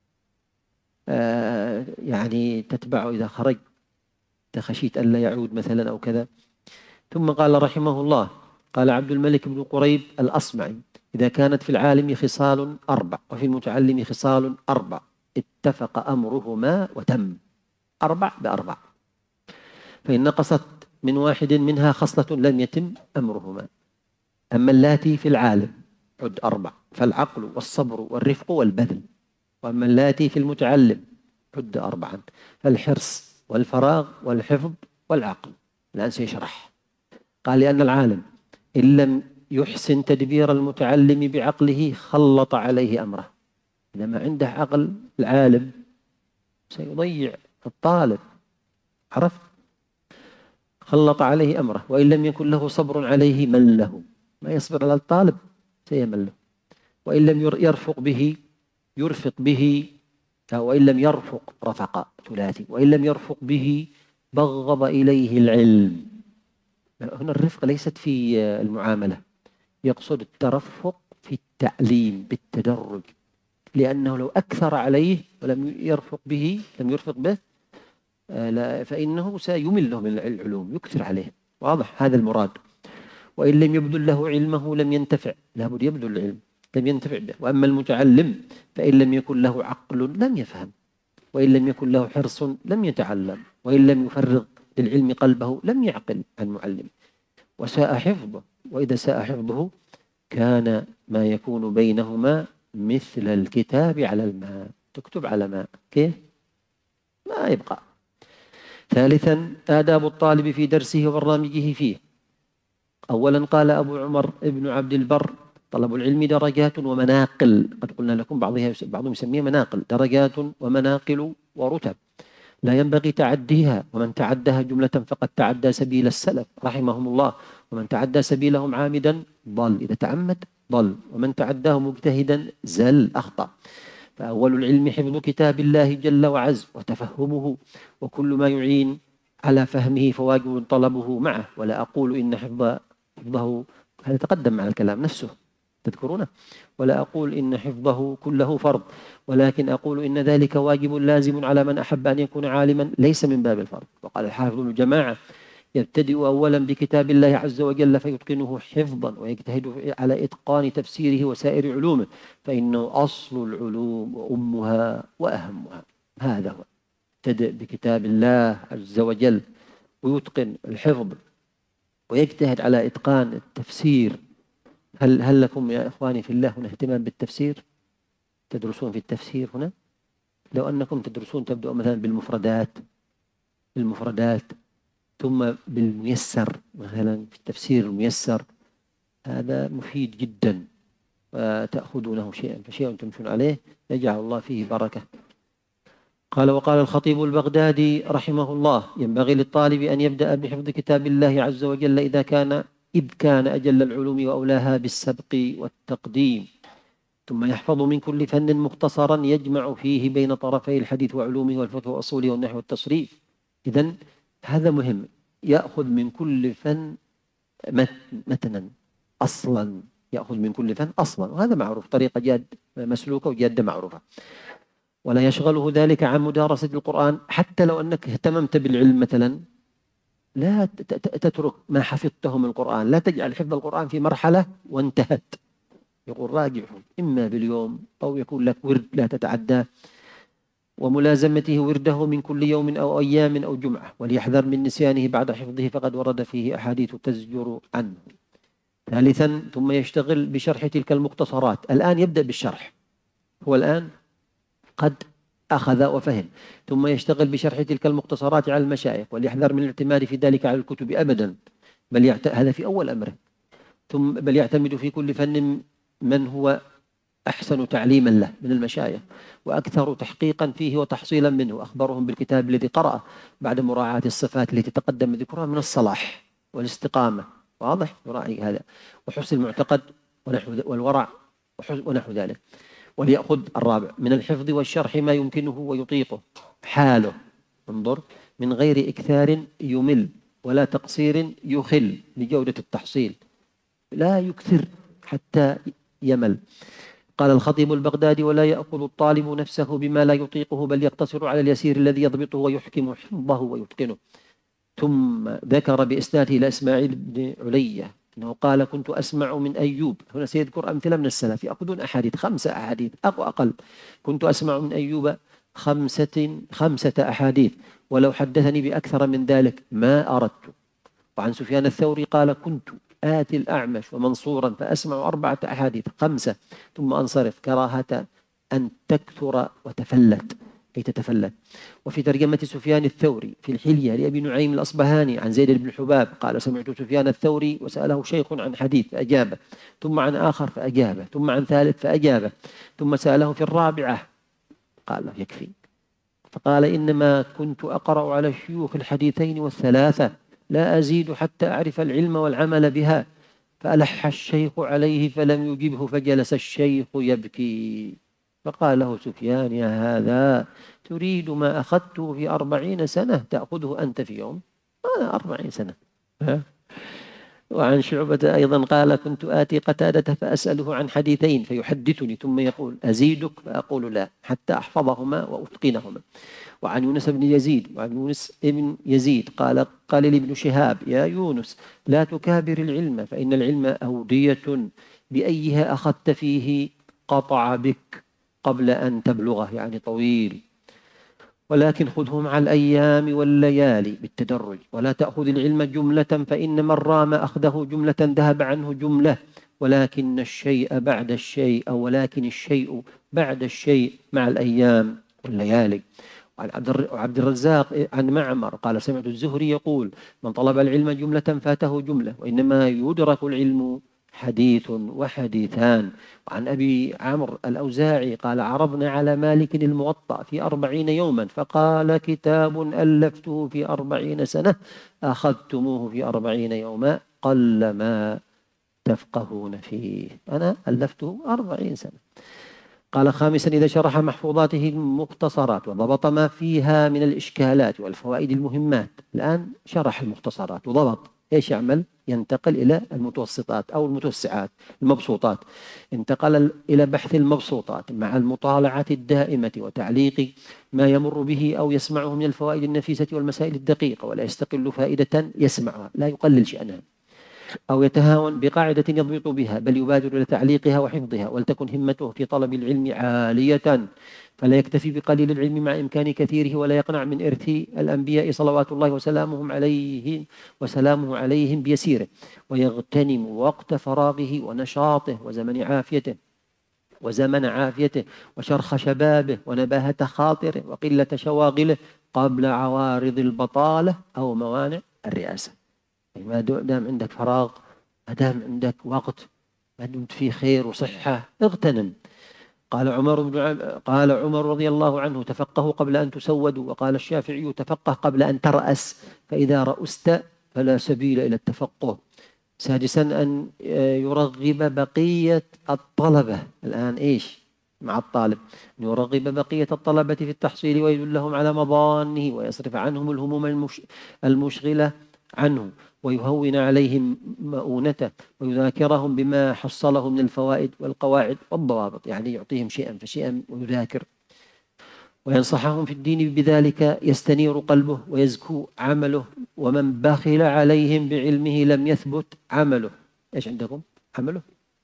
آه يعني تتبعه إذا خرج، تخشيت أن لا يعود مثلا أو كذا. ثم قال رحمه الله: قال عبد الملك بن قريب الأصمعي: إذا كانت في العالم خصال أربع وفي المتعلم خصال أربع اتفق أمرهما وتم. أربع بأربع، فإن نقصت من واحد منها خصلة لم يتم أمرهما. أما اللاتي في العالم عد أربع، فالعقل والصبر والرفق والبذل. وأما اللاتي في المتعلم عد أربعا، فالحرص والفراغ والحفظ والعقل. الآن سيشرح. قال لأن العالم إن لم يحسن تدبير المتعلم بعقله خلط عليه أمره. إذا ما عنده عقل العالم سيضيع الطالب، عرفت؟ خلط عليه أمره، وإن لم يكن له صبر عليه مله، ما يصبر على الطالب سيمله. وإن لم يرفق به يرفق به، وإن لم يرفق رفق ثلاثي، وإن لم يرفق به بغض إليه العلم. هنا الرفق ليست في المعاملة، يقصد الترفق في التعليم بالتدرج، لأنه لو أكثر عليه ولم يرفق به لم يرفق به فإنه سيمله من العلوم، يكثر عليه. واضح هذا المراد. وإن لم يبذل له علمه لم ينتفع، لابد يبذل العلم، لم ينتفع به. وأما المتعلم فإن لم يكن له عقل لم يفهم، وإن لم يكن له حرص لم يتعلم، وإن لم يفرغ للعلم قلبه لم يعقل عن معلم. وساء حفظه، وإذا ساء حفظه كان ما يكون بينهما مثل الكتاب على الماء. تكتب على ماء كيف؟ ما يبقى. ثالثا آداب الطالب في درسه وبرنامجه فيه. أولا قال أبو عمر ابن عبد البر: طلب العلم درجات ومناقل. قد قلنا لكم بعضها بعضهم يسميها مناقل، درجات ومناقل ورتب لا ينبغي تعديها، ومن تعداها جملة فقد تعدى سبيل السلف رحمهم الله، ومن تعدى سبيلهم عامدا ضل، إذا تعمد ضل، ومن تعداه مجتهدا زل أخطأ. فأول العلم حفظ كتاب الله جل وعز وتفهمه، وكل ما يعين على فهمه فواجب طلبه معه. ولا أقول إن حفظ حفظه، هذا تقدم مع الكلام نفسه تذكرونه، ولا أقول إن حفظه كله فرض، ولكن أقول إن ذلك واجب لازم على من أحب أن يكون عالما، ليس من باب الفرض. وقال الحافظ ابن جماعة: يبتدئ أولا بكتاب الله عز وجل فيتقنه حفظا، ويجتهد على إتقان تفسيره وسائر علومه، فإنه أصل العلوم وأمها وأهمها. هذا هو، يبتدئ بكتاب الله عز وجل ويتقن الحفظ ويجتهد على إتقان التفسير. هل هل لكم يا إخواني في الله هنا اهتمام بالتفسير؟ تدرسون في التفسير هنا؟ لو أنكم تدرسون تبدأ مثلا بالمفردات المفردات ثم بالميسر، مثلا في التفسير الميسر، هذا مفيد جدا، وتأخذونه شيئا فشيئا تمشون عليه، يجعل الله فيه بركة. قال: وقال الخطيب البغدادي رحمه الله: ينبغي للطالب أن يبدأ بحفظ كتاب الله عز وجل إذا كان إذ كان أجل العلوم وأولاها بالسبق والتقديم، ثم يحفظ من كل فن مختصرا يجمع فيه بين طرفي الحديث وعلومه والفقه وأصوله والنحو والتصريف. إذن هذا مهم، يأخذ من كل فن متنا أصلا، يأخذ من كل فن أصلا، وهذا معروف، طريقة جاد مسلوكة وجادة معروفة. ولا يشغله ذلك عن مدارسة القرآن، حتى لو أنك اهتممت بالعلم مثلا لا تترك ما حفظته من القرآن، لا تجعل حفظ القرآن في مرحلة وانتهت، يقول راجعه إما باليوم أو يكون لك ورد لا تتعدى، وملازمته ورده من كل يوم أو أيام أو جمعة، وليحذر من نسيانه بعد حفظه فقد ورد فيه أحاديث تزجر عنه. ثالثا ثم يشتغل بشرح تلك المختصرات. الآن يبدأ بالشرح، هو الآن قد أخذ وفهم، ثم يشتغل بشرح تلك المختصرات على المشايخ، وليحذر من الاعتماد في ذلك على الكتب أبدا، بل يعت... هذا في أول أمره. ثم بل يعتمد في كل فن من هو أحسن تعليما له من المشايخ وأكثر تحقيقا فيه وتحصيلا منه، أخبرهم بالكتاب الذي قرأه بعد مراعاة الصفات التي تقدم ذكرها من الصلاح والاستقامة، واضح، يراعي هذا، وحسن المعتقد ونحو والورع ونحو ذلك. وليأخذ الرابع من الحفظ والشرح ما يمكنه ويطيقه حاله، انظر، من غير إكثار يمل ولا تقصير يخل بجودة التحصيل، لا يكثر حتى يمل. قال الخطيب البغدادي: ولا يأخذ الطالب نفسه بما لا يطيقه، بل يقتصر على اليسير الذي يضبطه ويحكم حفظه ويتقنه. ثم ذكر بإسناده إلى إسماعيل بن علية أنه قال: كنت أسمع من أيوب. هنا سيذكر أمثلة من السلف يأخذون أحاديث، خمسة أحاديث أو أقل. كنت أسمع من أيوب خمسة خمسة أحاديث، ولو حدثني بأكثر من ذلك ما أردت. وعن سفيان الثوري قال كنت آتي الأعمش ومنصورا فأسمع أربعة أحاديث خمسة ثم أنصرف كراهة أن تكثر وتفلت أي تتفلت. وفي ترجمة سفيان الثوري في الحلية لأبي نعيم الأصبهاني عن زيد بن حباب قال سمعت سفيان الثوري وسأله شيخ عن حديث فأجابه، ثم عن آخر فأجابه، ثم عن ثالث فأجابه، ثم سأله في الرابعة قال يكفي، فقال إنما كنت أقرأ على الشيوخ الحديثين والثلاثة لا أزيد حتى أعرف العلم والعمل بها. فألح الشيخ عليه فلم يجبه فجلس الشيخ يبكي، فقال له سفيان يا هذا تريد ما أخذته في أربعين سنة تأخذه أنت في يوم؟ أنا أربعين سنة. وعن شعبة أيضا قال كنت آتي قتادة فأسأله عن حديثين فيحدثني ثم يقول أزيدك فأقول لا حتى أحفظهما وأتقنهما. وعن يونس بن يزيد وعن يونس بن يزيد قال قال لي ابن شهاب يا يونس لا تكابر العلم فإن العلم أودية بأيها أخذت فيه قطع بك قبل أن تبلغه، يعني طويل، ولكن خذه مع الأيام والليالي بالتدرج، ولا تأخذ العلم جملة فإن من رام أخذه جملة ذهب عنه جملة، ولكن الشيء بعد الشيء أو ولكن الشيء بعد الشيء مع الأيام والليالي. وعن عبد الرزاق عن معمر قال سمعت الزهري يقول من طلب العلم جملة فاته جملة، وإنما يدرك العلم حديث وحديثان. وعن أبي عمرو الأوزاعي قال عرضنا على مالك الموطأ في أربعين يوما فقال كتاب ألفته في أربعين سنة أخذتموه في أربعين يوما قل ما تفقهون فيه. أنا ألفته أربعين سنة. قال خامسا إذا شرح محفوظاته المختصرات وضبط ما فيها من الإشكالات والفوائد المهمات. الآن شرح المختصرات وضبط، إيش يعمل؟ ينتقل إلى المتوسطات أو المتوسعات المبسوطات. انتقل إلى بحث المبسوطات مع المطالعة الدائمة وتعليق ما يمر به أو يسمعه من الفوائد النفيسة والمسائل الدقيقة، ولا يستقل فائدة يسمعها لا يقلل شأنها أو يتهاون بقاعدة يضبط بها، بل يبادر إلى تعليقها وحفظها، ولتكن همته في طلب العلم عالية، فلا يكتفي بقليل العلم مع إمكان كثيره، ولا يقنع من إرث الأنبياء صلوات الله وسلامهم عليهم وسلامه عليهم بيسيره، ويغتنم وقت فراغه ونشاطه وزمن عافيته وزمن عافيته وشرخ شبابه ونباهة خاطره وقلة شواغله قبل عوارض البطالة أو موانع الرئاسة. ما دام عندك فراغ، ما دام عندك وقت، ما دمت في خير وصحة اغتنم. قال عمر بن عب... قال عمر رضي الله عنه تفقهوا قبل أن تسودوا، وقال الشافعي تفقه قبل أن ترأس، فإذا رأست فلا سبيل إلى التفقه. سادسا أن يرغب بقية الطلبة، الآن إيش مع الطالب، أن يرغب بقية الطلبة في التحصيل ويدلهم على مضانه ويصرف عنهم الهموم المش... المشغلة عنه، ويهون عليهم مؤونته، ويذاكرهم بما حصله من الفوائد والقواعد والضوابط، يعني يعطيهم شيئا فشيئا ويذاكر، وينصحهم في الدين بذلك يستنير قلبه ويزكو عمله. ومن بخل عليهم بعلمه لم يثبت عمله. إيش عندكم؟ عمله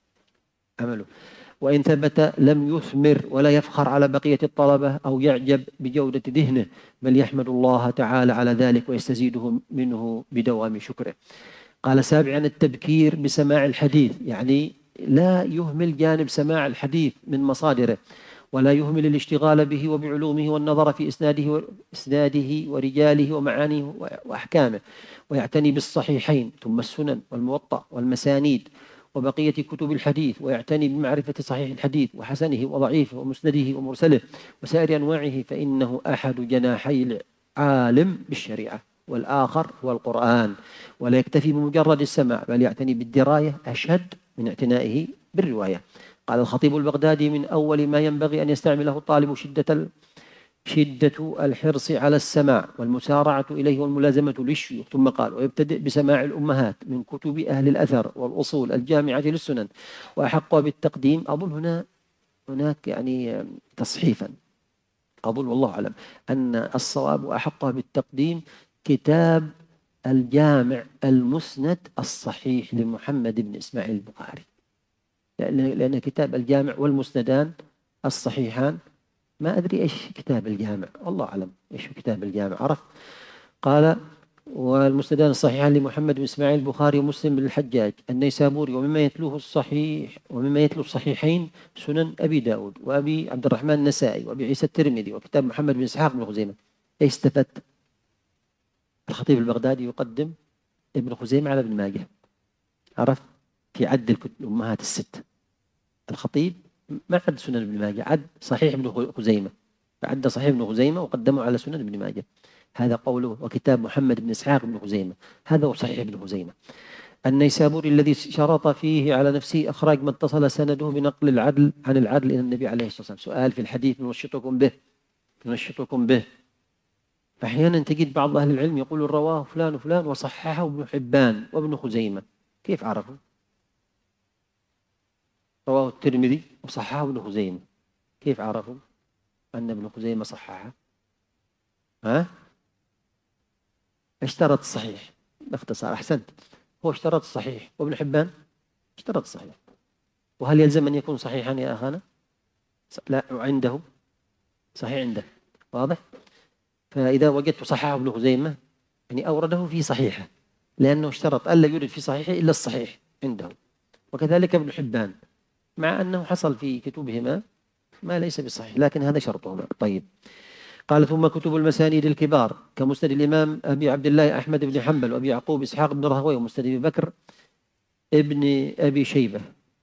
عمله وإن ثبت لم يثمر ولا يفخر على بقية الطلبة أو يعجب بجودة ذهنه، بل يحمد الله تعالى على ذلك ويستزيده منه بدوام شكره. قال سابعا التبكير بسماع الحديث، يعني لا يهمل جانب سماع الحديث من مصادره، ولا يهمل الاشتغال به وبعلومه والنظر في إسناده إسناده ورجاله ومعانيه وأحكامه، ويعتني بالصحيحين ثم السنن والموطأ والمسانيد وبقية كتب الحديث، ويعتني بمعرفة صحيح الحديث وحسنه وضعيفه ومسنده ومرسله وسائر أنواعه، فإنه أحد جناحي العالم بالشريعة، والآخر هو القرآن. ولا يكتفي بمجرد السماع، بل يعتني بالدراية أشد من اعتنائه بالرواية. قال الخطيب البغدادي من أول ما ينبغي أن يستعمله الطالب شدة شدة الحرص على السماع والمسارعة إليه والملازمة للشيوخ. ثم قال ويبتدئ بسماع الأمهات من كتب أهل الأثر والأصول الجامعة للسنن، وأحقها بالتقديم. أظن هنا هناك يعني تصحيفا، أظن والله أعلم أن الصواب وأحقها بالتقديم كتاب الجامع المسند الصحيح لمحمد بن إسماعيل البخاري، لأن كتاب الجامع والمسندان الصحيحان، ما أدري إيش كتاب الجامع، والله أعلم إيش كتاب الجامع. عرف قال والمسندان الصحيحان لمحمد بن إسماعيل البخاري ومسلم بن الحجاج النيسابوري، ومما يتلوه الصحيح ومما يتلو الصحيحين سنن أبي داود وأبي عبد الرحمن النسائي وأبي عيسى الترمذي وكتاب محمد بن إسحاق بن خزيمة. إيش استفدت؟ الخطيب البغدادي يقدم ابن خزيمة على ابن ماجه، عرفت؟ في عد الأمهات الست. الخطيب ما عد سنن ابن ماجه، عد صحيح ابن خزيمة، فعد صحيح ابن خزيمة وقدمه على سنن ابن ماجه. هذا قوله وكتاب محمد بن إسحاق بن خزيمة، هذا هو صحيح ابن خزيمة. النيسابوري الذي شرط فيه على نفسه إخراج ما اتصل سنده بنقل العدل عن العدل إلى النبي عليه الصلاة والسلام. سؤال في الحديث ننشطكم به ننشطكم به أحيانا تجد بعض أهل العلم يقول رواه فلان وفلان وصححه ابن حبان وابن خزيمة. كيف عرفوا؟ رواه الترمذي وصححه ابن خزيمة، كيف عرفوا أن ابن خزيمة صححه؟ ها؟ اشترط الصحيح باختصار. أحسنت، هو اشترط الصحيح، وابن حبان اشترط الصحيح. وهل يلزم أن يكون صحيحا يا أخانا؟ لا، عنده صحيح عنده، واضح؟ فإذا وجدت صححه ابن خزيمة يعني أورده في صحيحه، لأنه اشترط ألا يورد في صحيحه إلا الصحيح عنده. وكذلك ابن حبان، مع أنه حصل في كتبهما ما ليس بصحيح، لكن هذا شرطهما. طيب، قال ثم كتب المسانيد الكبار كمسند الإمام أبي عبد الله أحمد بن حنبل وأبي يعقوب إسحاق بن راهويه ومسند أبي بكر ابن أبي شيبة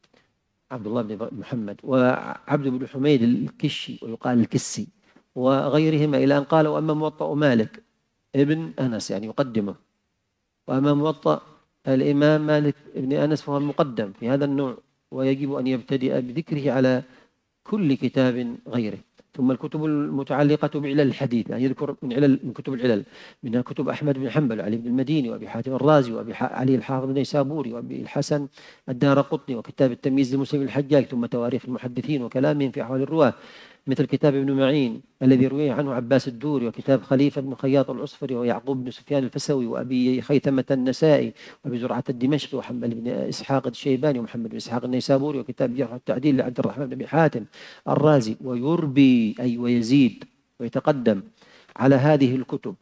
عبد الله بن محمد وعبد بن حميد الكشي ويقال الكسي وغيرهما، إلى أن قال وأما موطأ مالك ابن أنس، يعني يقدمه، وأما موطأ الإمام مالك ابن أنس فهو المقدم في هذا النوع، ويجب أن يبتدئ بذكره على كل كتاب غيره. ثم الكتب المتعلقة بعلل الحديث، يعني يذكر من علل من كتب العلل، منها كتب أحمد بن حنبل وعلي بن المديني وأبي حاتم الرازي وأبي علي الحافظ النيسابوري وأبي الحسن الدارقطني وكتاب التمييز لمسلم الحجاج، ثم تواريخ المحدثين وكلامهم في أحوال الرواة، مثل كتاب ابن معين الذي روي عنه عباس الدوري، وكتاب خليفة بن خياط العصفري ويعقوب بن سفيان الفسوي وأبي خيثمة النسائي وأبي زرعة الدمشقي وحنبل بن إسحاق الشيباني ومحمد بن إسحاق النيسابوري، وكتاب جرح التعديل لعبد الرحمن بن أبي حاتم الرازي. ويربي أي ويزيد ويتقدم على هذه الكتب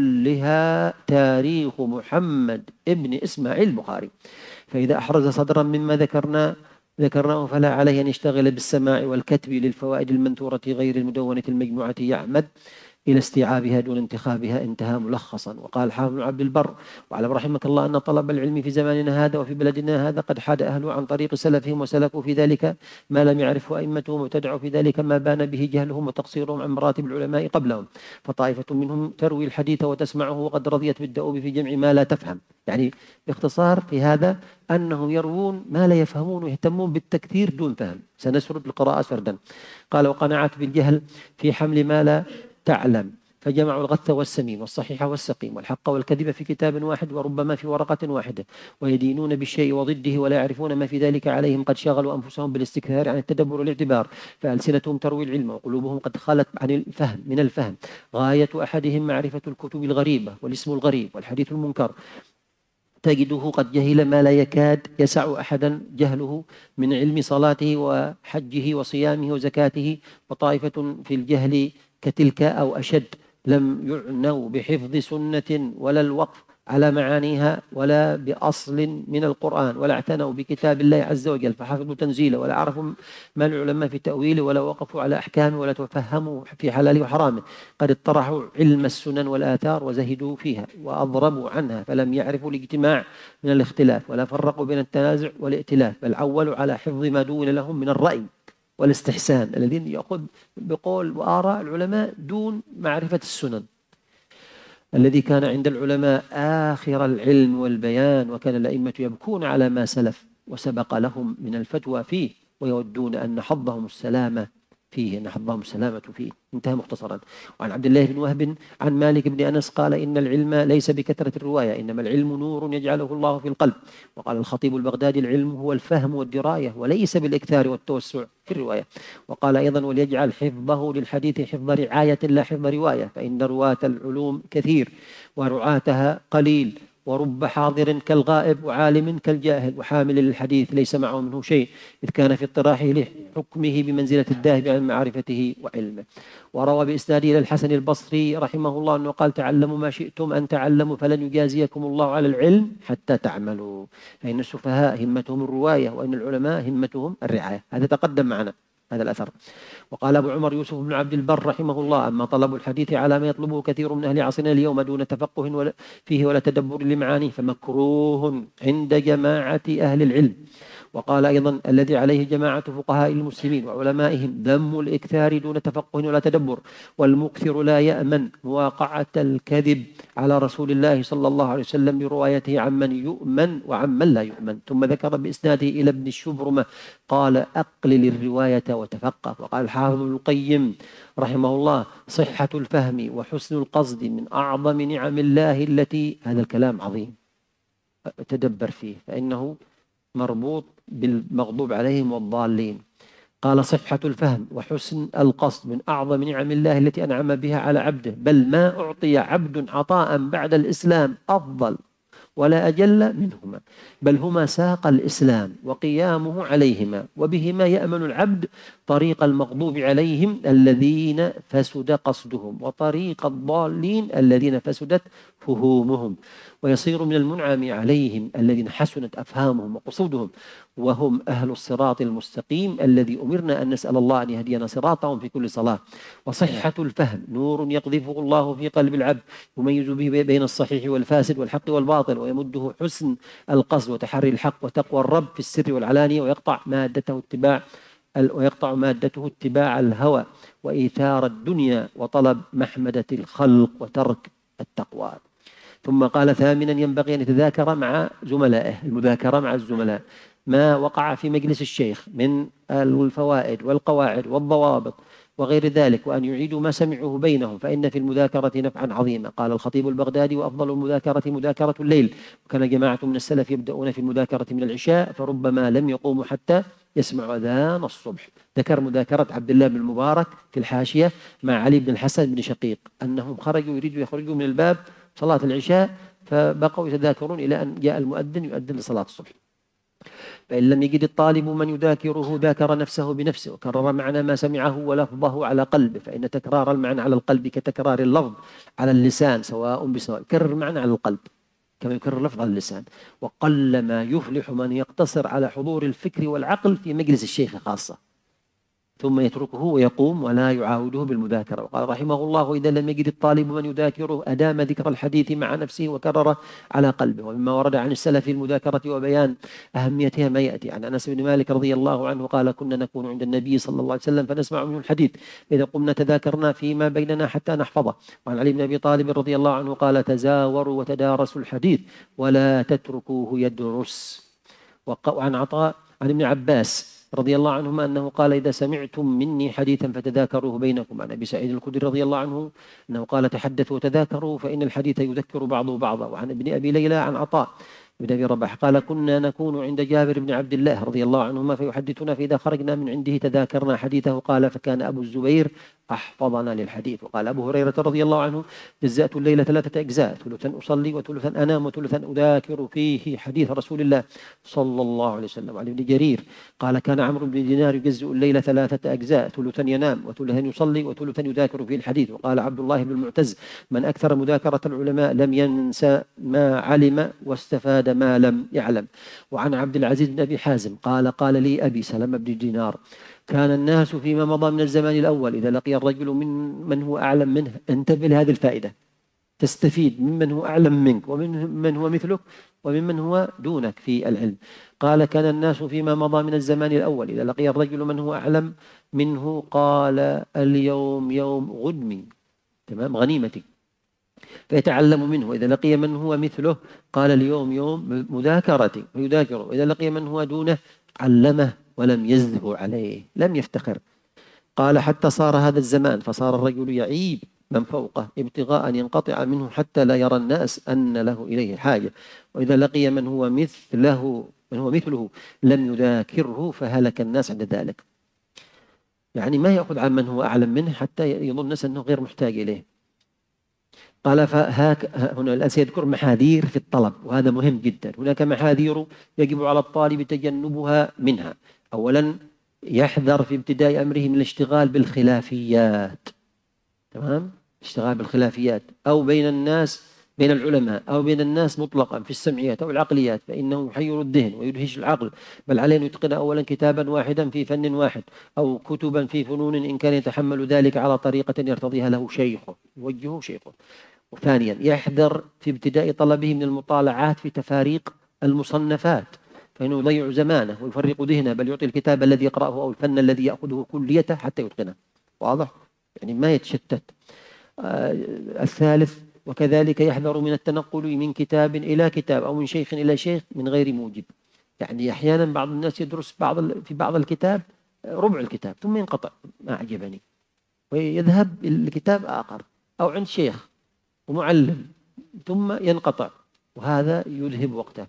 كلها تاريخ محمد ابن إسماعيل البخاري. فإذا أحرز صدرا مما ذكرنا ذكرناه فلا عليه أن يشتغل بالسماع والكتب للفوائد المنثورة غير المدونة المجموعة، يعمد إلى استيعابها دون انتخابها. انتهى ملخصا. وقال الحافظ بن عبد البر واعلم رحمك الله أن طلب العلم في زماننا هذا وفي بلدنا هذا قد حاد أهله عن طريق سلفهم وسلكوا في ذلك ما لم يعرفه أئمتهم، وابتدعوا في ذلك ما بان به جهلهم وتقصيرهم عن مراتب العلماء قبلهم. فطائفة منهم تروي الحديث وتسمعه وقد رضيت بالدؤوب في جمع ما لا تفهم. يعني باختصار في هذا أنهم يروون ما لا يفهمون ويهتمون بالتكثير دون فهم. سنسرد القراءة سردا. قال وقناعات بالجهل في حمل ما لا تعلم، فجمعوا الغث والسمين والصحيح والسقيم والحق والكذب في كتاب واحد وربما في ورقة واحدة، ويدينون بالشيء وضده ولا يعرفون ما في ذلك عليهم، قد شغلوا أنفسهم بالاستكثار عن التدبر والاعتبار، فألسنتهم تروي العلم وقلوبهم قد خلت عن الفهم من الفهم. غاية أحدهم معرفة الكتب الغريبة والاسم الغريب والحديث المنكر، تجده قد جهل ما لا يكاد يسع أحدا جهله من علم صلاته وحجه وصيامه وزكاته. وطائفة في الجهل كتلك أو أشد لم يعنوا بحفظ سنة ولا الوقف على معانيها ولا بأصل من القرآن، ولا اعتنوا بكتاب الله عز وجل فحفظوا تنزيله، ولا عرفوا ما العلماء في تأويله، ولا وقفوا على أحكامه، ولا تفهموا في حلاله وحرامه. قد اطرحوا علم السنن والآثار وزهدوا فيها وأضربوا عنها، فلم يعرفوا الاجتماع من الاختلاف، ولا فرقوا بين التنازع والائتلاف، بل عولوا على حفظ ما دون لهم من الرأي والاستحسان، الذين يأخذ بقول وآراء العلماء دون معرفة السنن، الذي كان عند العلماء آخر العلم والبيان. وكان الأئمة يبكون على ما سلف وسبق لهم من الفتوى فيه، ويودون أن حظهم السلامة فيه أن حظهم السلامة فيه. انتهى مختصرا. وعن عبد الله بن وهب عن مالك بن أنس قال إن العلم ليس بكثرة الرواية، إنما العلم نور يجعله الله في القلب. وقال الخطيب البغدادي العلم هو الفهم والدراية وليس بالإكثار والتوسع في الرواية. وقال أيضا وليجعل حفظه للحديث حفظ رعاية لا حفظ رواية، فإن رواة العلوم كثير ورعاتها قليل، ورب حاضر كالغائب وعالم كالجاهل وحامل للحديث ليس معه منه شيء، إذ كان في اطراحه لحكمه بمنزلة الذاهب عن معرفته وعلمه. وروى بإسناده إلى الحسن البصري رحمه الله أنه قال: تعلموا ما شئتم أن تعلموا فلن يجازيكم الله على العلم حتى تعملوا، فإن السفهاء همتهم الرواية وإن العلماء همتهم الرعاية. هذا تقدم معنا هذا الأثر. وقال أبو عمر يوسف بن عبد البر رحمه الله: أما طلب الحديث على ما يطلبه كثير من أهل عصرنا اليوم دون تفقه ولا فيه ولا تدبر لمعانيه فمكروه عند جماعة أهل العلم. وقال أيضا: الذي عليه جماعة فقهاء المسلمين وعلمائهم ذم الإكثار دون تفقه ولا تدبر، والمكثر لا يأمن مواقعة الكذب على رسول الله صلى الله عليه وسلم بروايته عمن يؤمن وعمن لا يؤمن. ثم ذكر بإسناده إلى ابن الشبرمة قال: أقلل الرواية وتفقه. وقال الحافظ ابن القيم رحمه الله: صحة الفهم وحسن القصد من أعظم نعم الله التي، هذا الكلام عظيم تدبر فيه فإنه مربوط بالمغضوب عليهم والضالين. قال: صحة الفهم وحسن القصد من أعظم نعم الله التي أنعم بها على عبده، بل ما أعطي عبد عطاء بعد الإسلام أفضل ولا أجل منهما، بل هما ساق الإسلام وقيامه عليهما، وبهما يأمن العبد طريق المغضوب عليهم الذين فسد قصدهم وطريق الضالين الذين فسدت فهومهم، ويصير من المنعم عليهم الذين حسنت أفهامهم وقصودهم، وهم أهل الصراط المستقيم الذي أمرنا أن نسأل الله أن يهدينا صراطهم في كل صلاة. وصحة الفهم نور يقذفه الله في قلب العبد يميز به بين الصحيح والفاسد والحق والباطل، ويمده حسن القصد وتحري الحق وتقوى الرب في السر والعلانية، ويقطع مادته اتباع ويقطع مادته اتباع الهوى وإيثار الدنيا وطلب محمدة الخلق وترك التقوى. ثم قال: ثامنا ينبغي أن يتذاكر مع زملائه، المذاكرة مع الزملاء، ما وقع في مجلس الشيخ من الفوائد والقواعد والضوابط وغير ذلك، وأن يعيدوا ما سمعوه بينهم، فإن في المذاكرة نفعا عظيما. قال الخطيب البغدادي: وأفضل المذاكرة مذاكرة الليل، وكان جماعة من السلف يبدأون في المذاكرة من العشاء فربما لم يقوموا حتى يسمعوا أذان الصبح. ذكر مذاكرة عبد الله بن المبارك في الحاشية مع علي بن الحسن بن شقيق أنهم خرجوا يريدوا يخرجوا من الباب صلاة العشاء فبقوا يتذاكرون إلى أن جاء المؤذن يؤذن لصلاة الصبح. فإن لم يجد الطالب من يذاكره ذاكر نفسه بنفسه وكرر معنى ما سمعه ولفظه على قلبه، فإن تكرار المعنى على القلب كتكرار اللفظ على اللسان سواء بسواء. كرر معنى على القلب كما يكرر لفظ على اللسان. وقل ما يفلح من يقتصر على حضور الفكر والعقل في مجلس الشيخ خاصة ثم يتركه ويقوم ولا يعاوده بالمذاكرة. وقال رحمه الله: إذا لم يجد الطالب من يذاكره أدام ذكر الحديث مع نفسه وكرره على قلبه. ومما ورد عن السلف المذاكرة وبيان أهميتها ما يأتي عن أنس بن مالك رضي الله عنه قال: كنا نكون عند النبي صلى الله عليه وسلم فنسمع منه الحديث، إذا قمنا تذاكرنا فيما بيننا حتى نحفظه. وعن علي بن أبي طالب رضي الله عنه قال: تزاوروا وتدارسوا الحديث ولا تتركوه يدرس. وعن عطاء عن ابن عباس رضي الله عنهما أنه قال: إذا سمعتم مني حديثا فتذاكروه بينكم. عن أبي سعيد الخدري رضي الله عنه أنه قال: تحدثوا وتذاكروا فإن الحديث يذكر بعضه بعضا. وعن ابن أبي ليلى عن عطاء بن أبي رباح قال: كنا نكون عند جابر بن عبد الله رضي الله عنهما فيحدثنا، فإذا خرجنا من عنده تذاكرنا حديثه. قال: فكان أبو الزبير أحفظنا للحديث. وقال أبو هريرة رضي الله عنه: جزأت الليل ثلاثة أجزاء، ثلثا أصلي وثلثا أنام وثلثا أذاكر فيه حديث رسول الله صلى الله عليه وسلم. وعن ابن جرير قال: كان عمرو بن دينار يجزئ الليل ثلاثة أجزاء، ثلثا ينام وثلثا يصلي وثلثا يذاكر فيه الحديث. وقال عبد الله بن المعتز: من أكثر مذاكرة العلماء لم ينسى ما علم واستفاد ما لم يعلم. وعن عبد العزيز بن أبي حازم قال: قال لي أبي سلمة بن دينار: كان الناس فيما مضى من الزمان الأول إذا لقي الرجل من من هو أعلم منه، انتبه لهذه الفائدة، تستفيد ممن هو أعلم منك ومن من هو مثلك وممن هو دونك في العلم. قال: كان الناس فيما مضى من الزمان الأول إذا لقي الرجل من هو أعلم منه قال: اليوم يوم غنمي، تمام، غنيمتي، فيتعلم منه. إذا لقي من هو مثله قال: اليوم يوم مذاكرتي، ويذاكره. إذا لقي من هو دونه علمه ولم يزه عليه، لم يفتخر. قال: حتى صار هذا الزمان فصار الرجل يعيب من فوقه ابتغاء أن ينقطع منه حتى لا يرى الناس أن له إليه حاجة. وإذا لقي من هو مثله من هو مثله لم يذاكره فهلك الناس عند ذلك. يعني ما يأخذ عن من هو أعلم منه حتى يظن الناس أنه غير محتاج إليه. قال فهاك هنا الآن سيذكر محاذير في الطلب، وهذا مهم جدا. هناك محاذير يجب على الطالب تجنبها. منها أولا يحذر في ابتداء أمره من الاشتغال بالخلافيات، تمام؟ الاشتغال بالخلافيات أو بين الناس، بين العلماء أو بين الناس مطلقا في السمعيات أو العقليات، فإنه يحير الذهن ويدهش العقل، بل عليه أن يتقن أولا كتابا واحدا في فن واحد أو كتبا في فنون إن كان يتحمل ذلك على طريقة يرتضيها له شيخه يوجهه شيخه. وثانيا يحذر في ابتداء طلبه من المطالعات في تفاريق المصنفات، فإنه يضيع زمانه ويفرق ذهنه، بل يعطي الكتاب الذي يقرأه أو الفن الذي يأخذه كليته حتى يتقنه. واضح؟ يعني ما يتشتت. آه الثالث وكذلك يحذر من التنقل من كتاب إلى كتاب أو من شيخ إلى شيخ من غير موجب. يعني أحيانا بعض الناس يدرس بعض في بعض الكتاب ربع الكتاب ثم ينقطع، ما أعجبني، ويذهب الكتاب آخر أو عند شيخ ومعلم ثم ينقطع، وهذا يذهب وقته.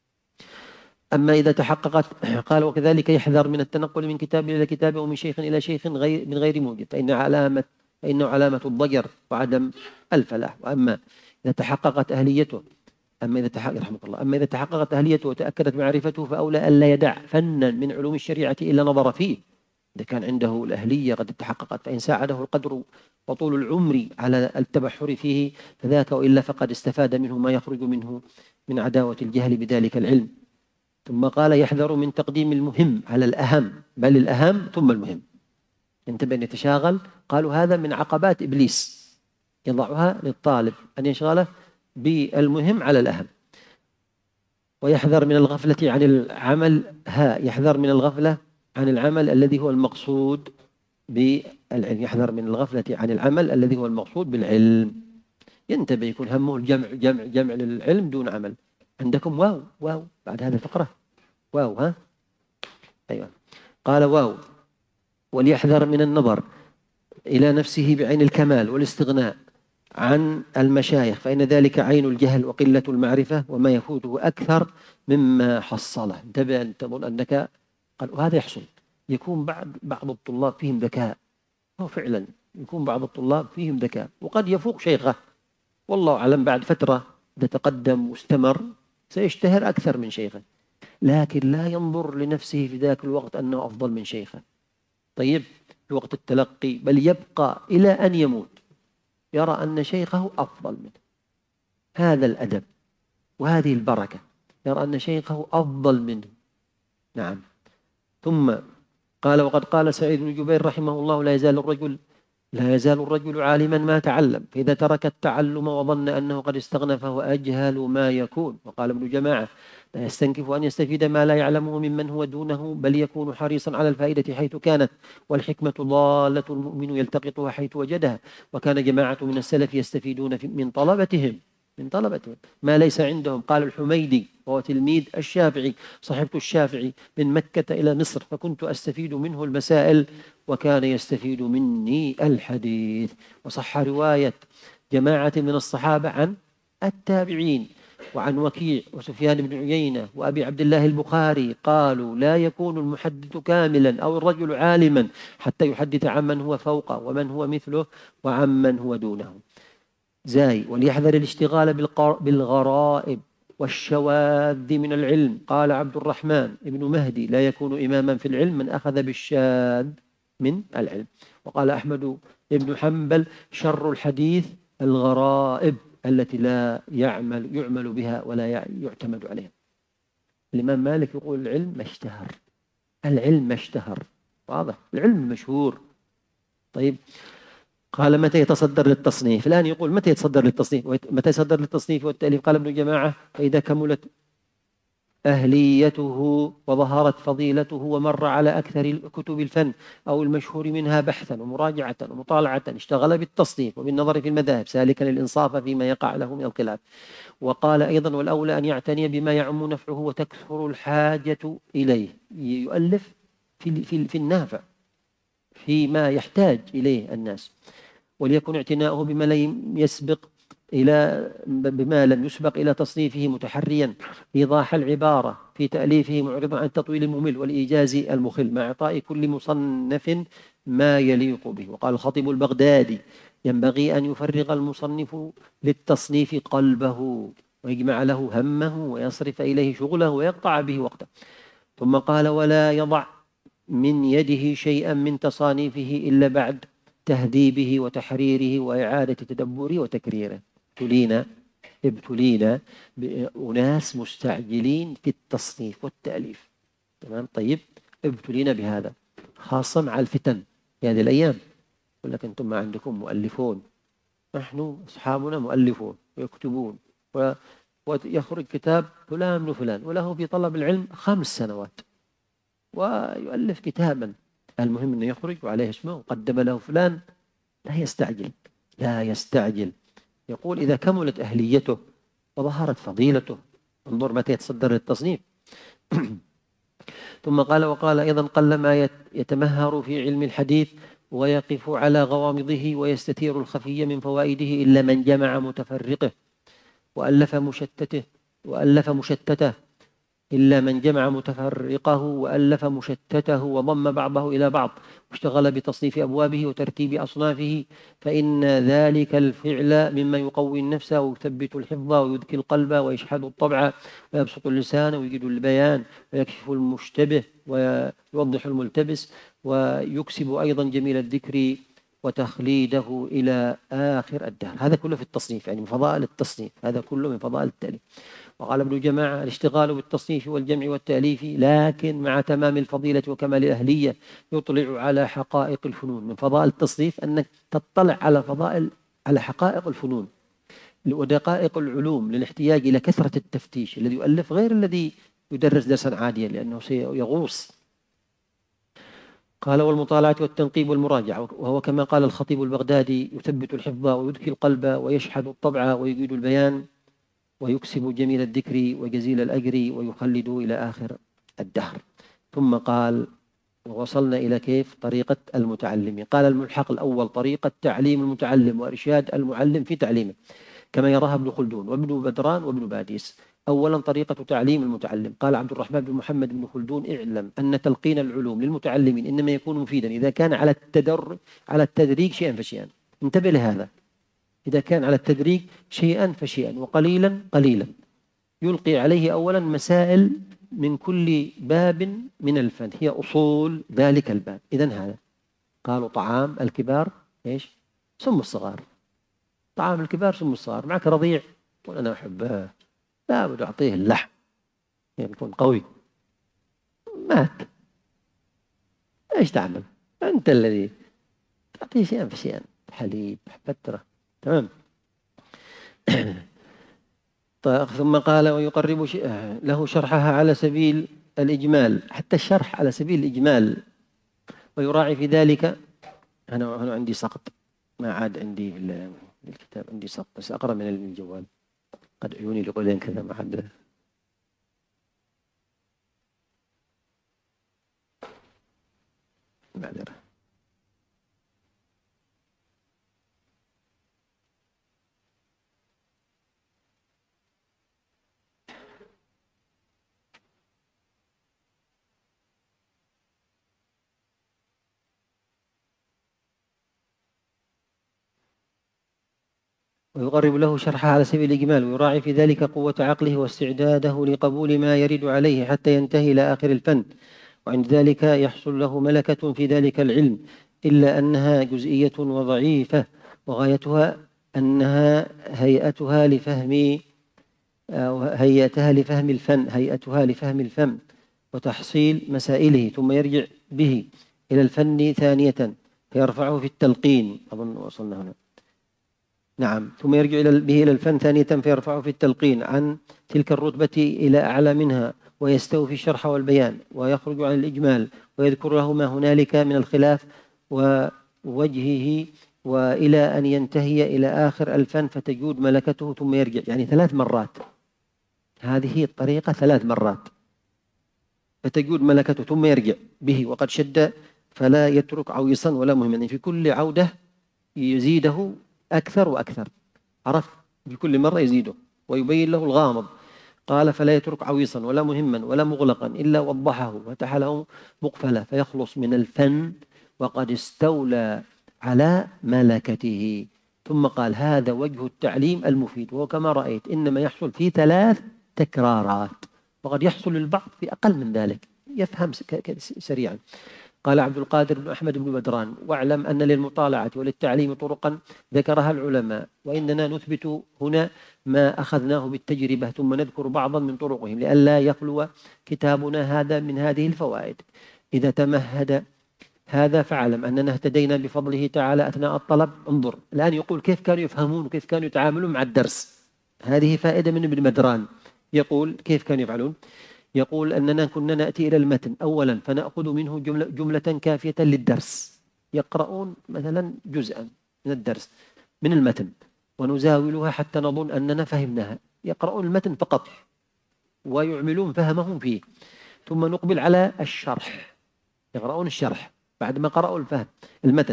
أما إذا تحققت قال وكذلك يحذر من التنقل من كتاب إلى كتاب أو من شيخ إلى شيخ غير من غير موجب، فإن علامة فإنه علامة الضجر وعدم الفلاح. وأما إذا تحققت أهليته أما إذا تحقق رحمة الله أما إذا تحققت أهليته وتأكدت معرفته فأولى ألا يدع فنا من علوم الشريعة إلا نظر فيه. إذا كان عنده الأهلية قد تحققت، فإن ساعده القدر وطول العمر على التبحر فيه فذاك، وإلا فقد استفاد منه ما يخرج منه من عداوة الجهل بذلك العلم. ثم قال يحذر من تقديم المهم على الأهم، بل الأهم ثم المهم. انتبه أن يتشاغل، قالوا هذا من عقبات إبليس يضعها للطالب أن يشغله بالمهم على الأهم. ويحذر من الغفلة عن العمل ها يحذر من الغفلة عن العمل الذي هو المقصود بالعلم يحذر من الغفلة عن العمل الذي هو المقصود بالعلم. ينتبه، يكون همه الجمع جمع جمع للعلم دون عمل. عندكم واو واو بعد هذه الفقرة واو ها أيوة. قال واو وليحذر من النظر إلى نفسه بعين الكمال والاستغناء عن المشايخ، فإن ذلك عين الجهل وقلة المعرفة وما يفوته أكثر مما حصله. انتبه أن تظن أنك قال وهذا يحصل. يكون بعض بعض الطلاب فيهم ذكاء، هو فعلا يكون بعض الطلاب فيهم ذكاء وقد يفوق شيخه، والله أعلم بعد فترة إذا تقدم واستمر سيشتهر أكثر من شيخه، لكن لا ينظر لنفسه في ذاك الوقت أنه أفضل من شيخه. طيب في وقت التلقي بل يبقى إلى أن يموت يرى أن شيخه أفضل منه. هذا الأدب وهذه البركة، يرى أن شيخه أفضل منه. نعم. ثم قال وقد قال سعيد بن جبير رحمه الله لا يزال الرجل لا يزال الرجل عالما ما تعلم، فإذا ترك التعلم وظن أنه قد استغنى فهو أجهل ما يكون. وقال ابن جماعة لا يستنكف أن يستفيد ما لا يعلمه ممن هو دونه، بل يكون حريصا على الفائدة حيث كانت، والحكمة ضالة المؤمن يلتقطها حيث وجدها. وكان جماعة من السلف يستفيدون من طلبتهم من طلبتهم ما ليس عندهم. قال الحميدي وهو تلميذ الشافعي صحبت الشافعي من مكة إلى مصر فكنت أستفيد منه المسائل وكان يستفيد مني الحديث. وصح رواية جماعة من الصحابة عن التابعين وعن وكيع وسفيان بن عيينة وأبي عبد الله البخاري قالوا لا يكون المحدث كاملا أو الرجل عالما حتى يحدث عمن هو فوقه ومن هو مثله وعمن هو دونه. زاي وليحذر الاشتغال بالغرائب والشواذ من العلم. قال عبد الرحمن ابن مهدي لا يكون إماما في العلم من أخذ بالشاذ من العلم. وقال أحمد ابن حنبل شر الحديث الغرائب التي لا يعمل يعمل بها ولا يعتمد عليها. الإمام مالك يقول العلم ما اشتهر، العلم ما اشتهر. واضح، العلم مشهور. طيب قال متى يتصدر للتصنيف؟ الآن يقول متى يتصدر للتصنيف متى يتصدر للتصنيف والتأليف؟ قال ابن جماعة فإذا كملت أهليته وظهرت فضيلته ومر على أكثر كتب الفن أو المشهور منها بحثا ومراجعة ومطالعة اشتغل بالتصنيف وبالنظر في المذاهب سالكا الإنصاف فيما يقع له من الخلاف. وقال أيضا والأولى أن يعتني بما يعم نفعه وتكثر الحاجة إليه، يؤلف في, في, في النافع فيما يحتاج إليه الناس. وليكن اعتناؤه بما لم يسبق إلى بما لم يسبق إلى تصنيفه متحريا إيضاح العبارة في تأليفه معرضا عن التطويل الممل والإيجاز المخل مع إعطاء كل مصنف ما يليق به. وقال الخطيب البغدادي ينبغي أن يفرغ المصنف للتصنيف قلبه ويجمع له همه ويصرف إليه شغله ويقطع به وقته. ثم قال: ولا يضع من يده شيئا من تصانيفه إلا بعد تهذيبه وتحريره وإعادة تدبره وتكريره. ابتلينا ابتلينا بأناس مستعجلين في التصنيف والتأليف. تمام؟ طيب، ابتلينا بهذا خاصة مع الفتن في هذه الأيام. يقول لك أنتم ما عندكم مؤلفون، نحن أصحابنا مؤلفون ويكتبون، ويخرج كتاب فلان وفلان وله في طلب العلم خمس سنوات ويؤلف كتابا، المهم أنه يخرج وعليه اسمه وقدم له فلان. لا يستعجل، لا يستعجل. يقول: إذا كملت أهليته وظهرت فضيلته انظر متى يتصدر للتصنيف. ثم قال: وقال أيضا: قل ما يتمهر في علم الحديث ويقف على غوامضه ويستثير الخفي من فوائده إلا من جمع متفرقه وألف مشتته وألف مشتته إلا من جمع متفرقه وألف مشتته وضم بعضه إلى بعض واشتغل بتصنيف أبوابه وترتيب أصنافه، فإن ذلك الفعل مما يقوي النفس ويثبت الحفظ ويذكي القلب ويشحذ الطبع ويبسط اللسان ويجد البيان ويكشف المشتبه ويوضح الملتبس ويكسب أيضا جميل الذكر وتخليده إلى آخر الدهر. هذا كله في التصنيف، يعني من فضائل التصنيف، هذا كله من فضائل التأليف. وقال ابن جماعة: الاشتغال بالتصنيف والجمع والتأليف لكن مع تمام الفضيلة وكمال الأهلية يطلع على حقائق الفنون. من فضائل التصنيف أنك تطلع على فضائل على حقائق الفنون ودقائق العلوم للاحتياج إلى كثرة التفتيش. الذي يؤلف غير الذي يدرس درسا عاديا لأنه سيغوص. قال: والمطالعة والتنقيب والمراجعة، وهو كما قال الخطيب البغدادي: يثبت الحفظ ويذكي القلب ويشحذ الطبع ويجيد البيان ويكسب جميل الذكر وجزيل الأجر ويخلد إلى آخر الدهر. ثم قال: ووصلنا إلى كيف طريقة المتعلم. قال الملحق الأول: طريقة تعليم المتعلم وإرشاد المعلم في تعليمه كما يراها ابن خلدون وابن بدران وابن باديس. أولا، طريقة تعليم المتعلم. قال عبد الرحمن بن محمد بن خلدون: اعلم أن تلقين العلوم للمتعلمين إنما يكون مفيدا إذا كان على التدر على التدريج شيئا فشيئا. انتبه لهذا، إذا كان على التدريج شيئا فشيئا وقليلا قليلا. يلقي عليه أولا مسائل من كل باب من الفن هي أصول ذلك الباب. إذن هذا قالوا طعام الكبار إيش؟ سم الصغار. طعام الكبار سم الصغار. معك رضيع تقول أنا أحبه، لا بد أعطيه اللحم يعني يكون قوي. مات، إيش تعمل؟ أنت الذي تعطيه شيئا فشيئا، حليب، فترة. تمام. ثم قال: ويقرب له شرحها على سبيل الإجمال، حتى الشرح على سبيل الإجمال، ويراعي في ذلك. أنا هنا عندي سقط، ما عاد عندي في الكتاب، عندي سقط بس أقرأ من الجوال، قد عيوني لقولين كذا ما عاد. معذرة. ويقرب له شرحها على سبيل الإجمال، ويراعي في ذلك قوة عقله واستعداده لقبول ما يرد عليه حتى ينتهي إلى آخر الفن، وعند ذلك يحصل له ملكة في ذلك العلم، إلا أنها جزئية وضعيفة، وغايتها أنها هيئتها لفهم هيئتها لفهم الفن هيئتها لفهم الفن وتحصيل مسائله، ثم يرجع به إلى الفن ثانية فيرفعه في التلقين. أظن وصلنا هنا. نعم. ثم يرجع به إلى الفن ثانية فيرفعه في التلقين عن تلك الرتبة إلى أعلى منها، ويستوفي الشرح والبيان، ويخرج عن الإجمال، ويذكر له ما هنالك من الخلاف ووجهه، وإلى أن ينتهي إلى آخر الفن فتجود ملكته ثم يرجع. يعني ثلاث مرات، هذه الطريقة ثلاث مرات فتجود ملكته ثم يرجع به وقد شد، فلا يترك عويصا ولا مهما. يعني في كل عودة يزيده أكثر وأكثر، عرف؟ بكل مرة يزيده ويبين له الغامض. قال: فلا يترك عويصا ولا مهما ولا مغلقا إلا وضحه وفتح له مقفلة فيخلص من الفن وقد استولى على ملكته. ثم قال هذا وجه التعليم المفيد، وهو كما رأيت إنما يحصل في ثلاث تكرارات، وقد يحصل للبعض في أقل من ذلك، يفهم سريعا. قال عبد القادر بن أحمد بن بدران: واعلم أن للمطالعة وللتعليم طرقا ذكرها العلماء، وإننا نثبت هنا ما أخذناه بالتجربة، ثم نذكر بعضا من طرقهم لئلا يخلو كتابنا هذا من هذه الفوائد. إذا تمهد هذا فاعلم أننا اهتدينا بفضله تعالى أثناء الطلب. انظر الآن يقول كيف كانوا يفهمون وكيف كانوا يتعاملون مع الدرس. هذه فائدة من ابن بدران. يقول كيف كانوا يفعلون؟ يقول أننا كنا نأتي إلى المتن أولا فنأخذ منه جملة, جملة كافية للدرس. يقرؤون مثلا جزءا من الدرس من المتن ونزاولها حتى نظن أننا فهمناها. يقرؤون المتن فقط ويعملون فهمهم فيه. ثم نقبل على الشرح، يقرؤون الشرح بعد ما قرأوا الفهم المتن،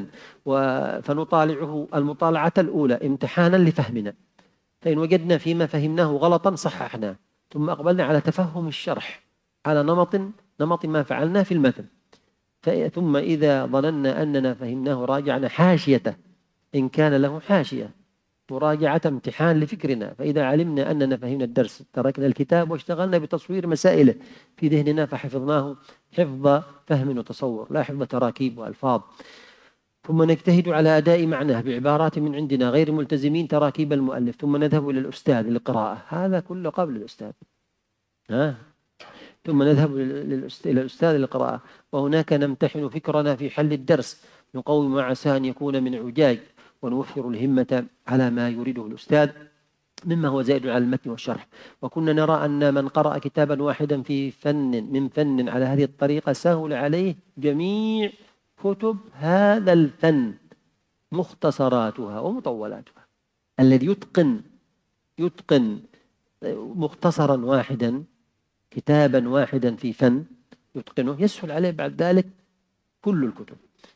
فنطالعه المطالعة الأولى امتحانا لفهمنا، فإن وجدنا فيما فهمناه غلطا صححناه، ثم أقبلنا على تفهم الشرح على نمط نمط ما فعلناه في المتن. ثم إذا ظننا أننا فهمناه راجعنا حاشيته إن كان له حاشية، مراجعة امتحان لفكرنا. فإذا علمنا أننا فهمنا الدرس تركنا الكتاب واشتغلنا بتصوير مسائله في ذهننا فحفظناه حفظ فهم وتصور لا حفظ تراكيب وألفاظ. ثم نجتهد على أداء معناه بعبارات من عندنا غير ملتزمين تراكيب المؤلف، ثم نذهب إلى الأستاذ للقراءة. هذا كله قبل الأستاذ. ها؟ ثم نذهب إلى الأستاذ للقراءة، وهناك نمتحن فكرنا في حل الدرس، نقوم ما عسى أن يكون من عجاج، ونوفر الهمة على ما يريده الأستاذ مما هو زائد على المتن والشرح. وكنا نرى أن من قرأ كتابا واحدا في فن من فن على هذه الطريقة سهل عليه جميع كتب هذا الفن مختصراتها ومطولاتها. الذي يتقن يتقن مختصرا واحدا كتابا واحدا في فن يتقنه يسهل عليه بعد ذلك كل الكتب،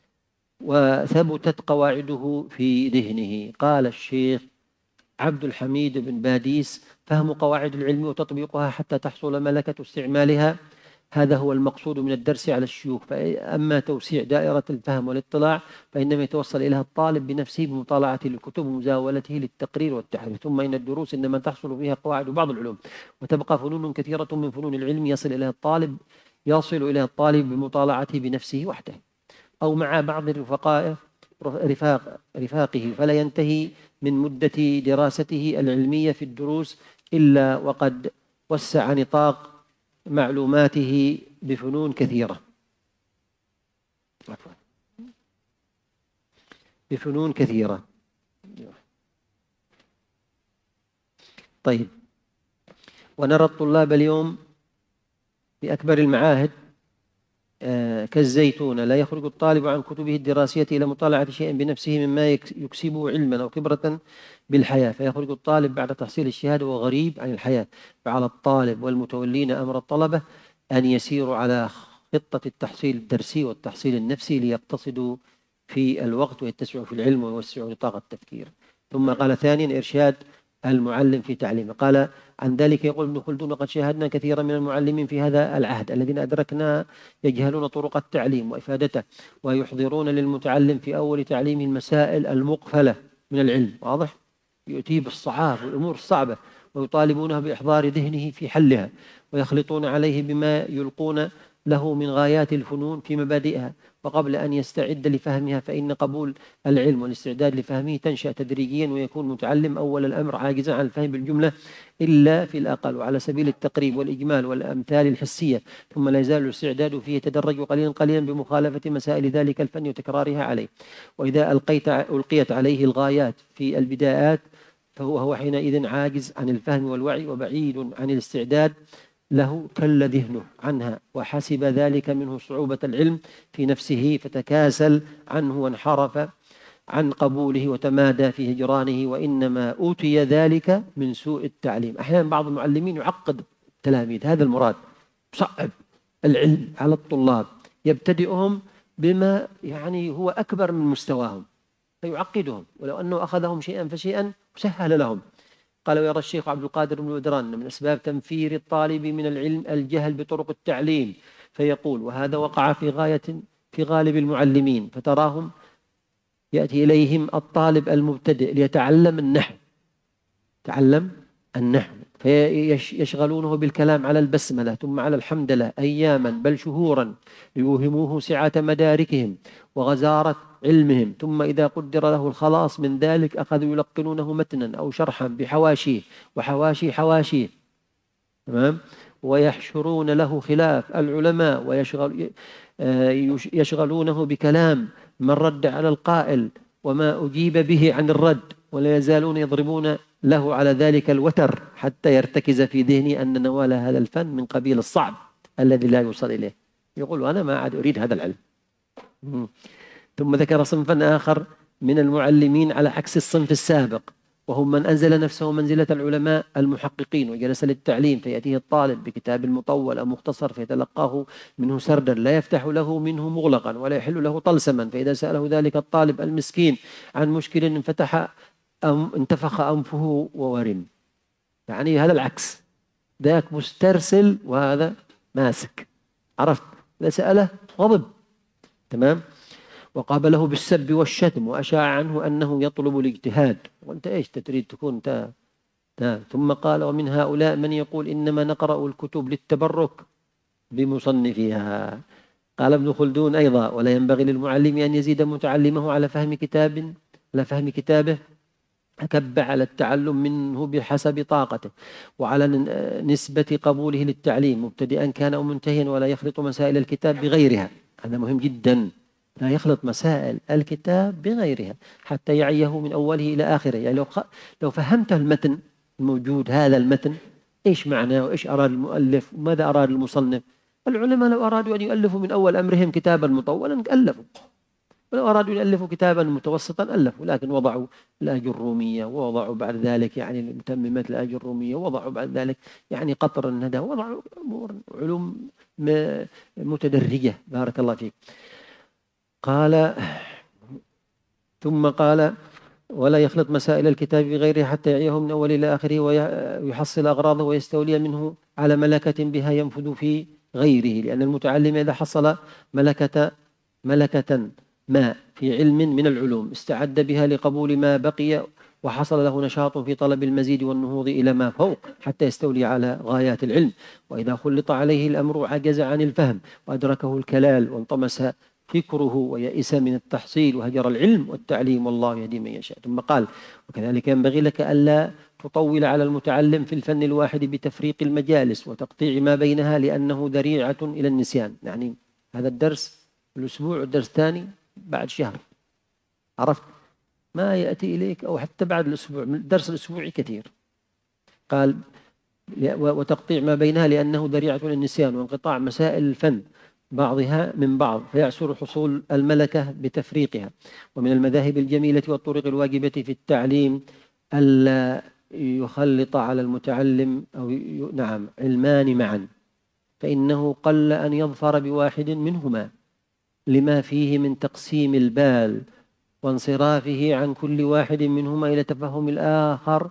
وثبتت قواعده في ذهنه. قال الشيخ عبد الحميد بن باديس: فهم قواعد العلم وتطبيقها حتى تحصل ملكة استعمالها، هذا هو المقصود من الدرس على الشيوخ. فأما توسيع دائرة الفهم والاطلاع فإنما يتوصل إليها الطالب بنفسه بمطالعة الكتب ومزاولته للتقرير والتحرير. ثم إن الدروس إنما تحصل فيها قواعد بعض العلوم، وتبقى فنون كثيرة من فنون العلم يصل إليها الطالب يصل إليها الطالب بمطالعته بنفسه وحده أو مع بعض الرفقاء رفاق رفاقه، فلا ينتهي من مدة دراسته العلمية في الدروس إلا وقد وسع نطاق معلوماته بفنون كثيرة بفنون كثيرة. طيب، ونرى الطلاب اليوم في أكبر المعاهد كالزيتون لا يخرج الطالب عن كتبه الدراسية إلى مطالعة شيء بنفسه مما يكسبه علما أو خبرة بالحياة، فيخرج الطالب بعد تحصيل الشهادة وغريب عن الحياة. فعلى الطالب والمتولين أمر الطلبة أن يسيروا على خطة التحصيل الدرسي والتحصيل النفسي ليقتصدوا في الوقت ويتسعوا في العلم ويوسعوا نطاق التفكير. ثم قال ثانيا: إرشاد المعلم في تعليمه. قال عن ذلك يقول ابن خلدون: قد شاهدنا كثيرا من المعلمين في هذا العهد الذين أدركنا يجهلون طرق التعليم وإفادته، ويحضرون للمتعلم في أول تعليمه المسائل المقفلة من العلم، واضح؟ يؤتيه بالصعاب والأمور الصعبة ويطالبونه بإحضار ذهنه في حلها، ويخلطون عليه بما يلقون له من غايات الفنون في مبادئها. وقبل أن يستعد لفهمها فإن قبول العلم والاستعداد لفهمه تنشأ تدريجيا، ويكون متعلم أول الأمر عاجزا عن الفهم بالجملة إلا في الأقل وعلى سبيل التقريب والإجمال والأمثال الحسية، ثم لا يزال الاستعداد فيه يتدرج قليلا قليلا بمخالفة مسائل ذلك الفن وتكرارها عليه. وإذا ألقيت ألقيت عليه الغايات في البدايات فهو هو حينئذ عاجز عن الفهم والوعي وبعيد عن الاستعداد له، كل ذهنه عنها وحسب ذلك منه صعوبة العلم في نفسه فتكاسل عنه وانحرف عن قبوله وتمادى في هجرانه، وإنما أوتي ذلك من سوء التعليم. أحيانا بعض المعلمين يعقد التلاميذ، هذا المراد، يصعب العلم على الطلاب، يبتدئهم بما يعني هو أكبر من مستواهم فيعقدهم، ولو أنه أخذهم شيئا فشيئا وسهل لهم. قال: ويرى الشيخ عبد القادر بن بدران من أسباب تنفير الطالب من العلم الجهل بطرق يأتي إليهم الطالب المبتدئ ليتعلم النحو، تعلم النحو، فيشغلونه بالكلام على البسملة ثم على الحمدلة أياما بل شهورا ليوهموه سعة مداركهم وغزارة علمهم، ثم إذا قدر له الخلاص من ذلك أخذوا يلقنونه متنا أو شرحا بحواشيه وحواشي حواشيه، تمام، ويحشرون له خلاف العلماء ويشغل يشغلونه بكلام من رد على القائل وما أجيب به عن الرد، ولا يزالون يضربون له على ذلك الوتر حتى يرتكز في ذهني أن نوال هذا الفن من قبيل الصعب الذي لا يوصل إليه. يقول أنا ما عاد أريد هذا العلم. ثم ذكر صنفا آخر من المعلمين على عكس الصنف السابق، وهم من أنزل نفسه منزلة العلماء المحققين وجلس للتعليم، فيأتيه الطالب بكتاب مطول أو مختصر فيتلقاه منه سردا لا يفتح له منه مغلقا ولا يحل له طلسما، فإذا سأله ذلك الطالب المسكين عن مشكل انفتح أم انتفخ أنفه وورم. يعني هذا العكس، ذاك مسترسل وهذا ماسك، عرفت؟ إذا سأله غضب، تمام، وقابله بالسب والشتم وأشاع عنه أنه يطلب الاجتهاد، وأنت إيش تريد تكون تا تا ثم قال ومن هؤلاء من يقول إنما نقرأ الكتب للتبرك بمصنفها. قال ابن خلدون أيضا ولا ينبغي للمعلم أن يزيد متعلمه على فهم كتاب على فهم كتابه أكب على التعلم منه بحسب طاقته وعلى نسبة قبوله للتعليم مبتدئا كان أو منتهيا، ولا يخلط مسائل الكتاب بغيرها. هذا مهم جدا، لا يخلط مسائل الكتاب بغيرها حتى يعيه من أوله إلى آخره. يعني لو لو فهمت المتن الموجود، هذا المتن إيش معناه وإيش أراد المؤلف وماذا أراد المصنف. العلماء لو أرادوا أن يؤلفوا من أول أمرهم كتابا مطولا ألفوا، ولو أرادوا أن يألفوا كتابا متوسطا ألفوا، لكن وضعوا الآجرومية ووضعوا بعد ذلك يعني المتممات الآجرومية ووضعوا بعد ذلك يعني قطر الندى، وضعوا أمور علوم متدرجة. بارك الله فيك. قال ثم قال ولا يخلط مسائل الكتاب بغيره حتى يعيه من أول إلى آخره ويحصل أغراضه ويستولي منه على ملكة بها ينفذ في غيره، لأن المتعلم إذا حصل ملكة ملكة ما في علم من العلوم استعد بها لقبول ما بقي، وحصل له نشاط في طلب المزيد والنهوض إلى ما فوق حتى يستولي على غايات العلم. وإذا خلط عليه الأمر عجز عن الفهم وأدركه الكلال وانطمس فكره ويئس من التحصيل وهجر العلم والتعليم، والله يهدي من يشاء. ثم قال وكذلك ينبغي لك ألا تطول على المتعلم في الفن الواحد بتفريق المجالس وتقطيع ما بينها، لأنه ذريعة إلى النسيان. يعني هذا الدرس الأسبوع والدرس الثاني بعد شهر، عرفت؟ ما يأتي إليك أو حتى بعد الأسبوع، من الدرس الأسبوعي كثير. قال وتقطيع ما بينها لأنه ذريعة إلى النسيان وانقطاع مسائل الفن بعضها من بعض، فيعسر حصول الملكة بتفريقها. ومن المذاهب الجميلة والطرق الواجبة في التعليم ألا يخلط على المتعلم أو نعم علمان معا، فإنه قل أن يظفر بواحد منهما لما فيه من تقسيم البال وانصرافه عن كل واحد منهما إلى تفهم الآخر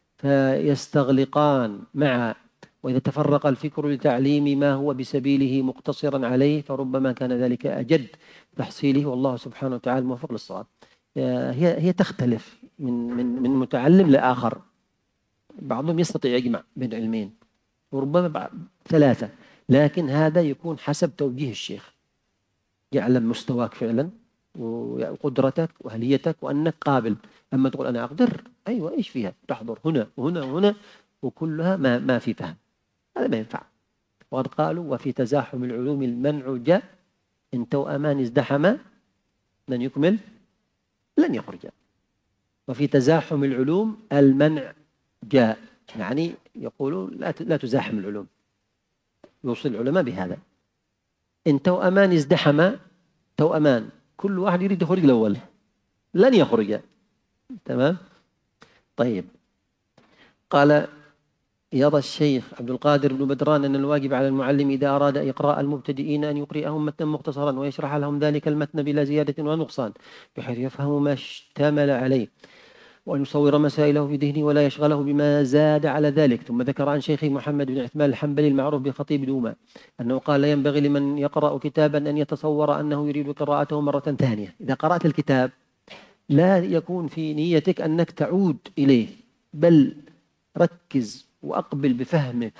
فيستغلقان معا. وإذا تفرق الفكر لتعليم ما هو بسبيله مقتصرا عليه فربما كان ذلك أجد تحصيله، والله سبحانه وتعالى موفق للصواب. هي هي تختلف من من من متعلم لآخر، بعضهم يستطيع يجمع بين علمين وربما ثلاثة، لكن هذا يكون حسب توجيه الشيخ، يعلم مستواك فعلا وقدرتك وأهليتك وأنك قابل. أما تقول أنا أقدر، أيوة إيش فيها، تحضر هنا وهنا وهنا وكلها ما ما في فهم، هذا ما ينفع. وقد قالوا وفي تزاحم العلوم المنع جاء، إن توأمان ازدحما لن يكمل لن يخرج. وفي تزاحم العلوم المنع جاء، يعني يقولوا لا لا تزاحم العلوم، يوصي العلماء بهذا. إن توأمان ازدحما، توأمان كل واحد يريد يخرج الأول لن يخرج، تمام. طيب قال يرى الشيخ عبد القادر بن بدران أن الواجب على المعلم إذا أراد إقراء المبتدئين أن يقرئهم متنا مختصرا ويشرح لهم ذلك المتن بلا زيادة ولا نقصان بحيث يفهموا ما اشتمل عليه، وأن يصور مسائله في ذهنه ولا يشغله بما زاد على ذلك. ثم ذكر عن شيخه محمد بن عثمان الحنبلي المعروف بخطيب دوما أنه قال لا ينبغي لمن يقرأ كتابا أن يتصور أنه يريد قراءته مرة ثانية. إذا قرأت الكتاب لا يكون في نيتك أنك تعود إليه، بل ركز وأقبل بفهمك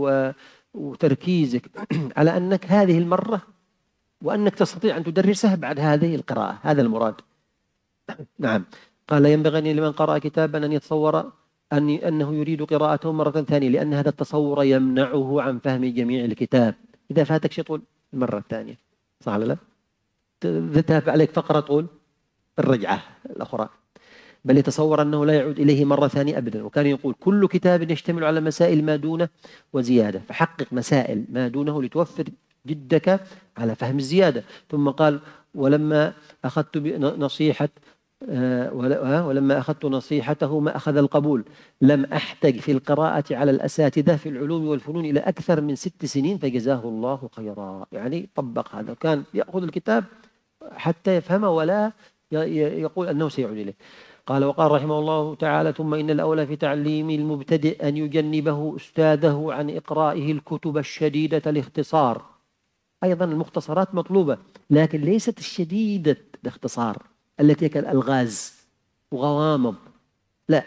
وتركيزك على أنك هذه المرة، وأنك تستطيع أن تدرسه بعد هذه القراءة. هذا المراد. نعم. قال ينبغي لمن قرأ كتابا أن يتصور أن أنه يريد قراءته مرة ثانية، لأن هذا التصور يمنعه عن فهم جميع الكتاب. إذا فاتك شيء طول المرة الثانية، صح ولا لا؟ ذهب عليك فقرة طول الرجعة الأخرى، بل يتصور أنه لا يعود إليه مرة ثانية أبدا. وكان يقول كل كتاب يشتمل على مسائل ما دونه وزيادة، فحقق مسائل ما دونه لتوفر جدك على فهم الزيادة. ثم قال ولما أخذت نصيحة ولما أخذت نصيحته ما أخذ القبول، لم أحتج في القراءة على الأساتذة في العلوم والفنون إلى أكثر من ست سنين فجزاه الله خيرا. يعني طبق هذا، كان يأخذ الكتاب حتى يفهمه ولا يقول أنه سيعود إليه. قال وقال رحمه الله تعالى ثم إن الأولى في تعليم المبتدئ أن يجنبه أستاذه عن إقرائه الكتب الشديدة الاختصار. أيضا المختصرات مطلوبة، لكن ليست الشديدة الاختصار التي كالألغاز وغوامض، لا.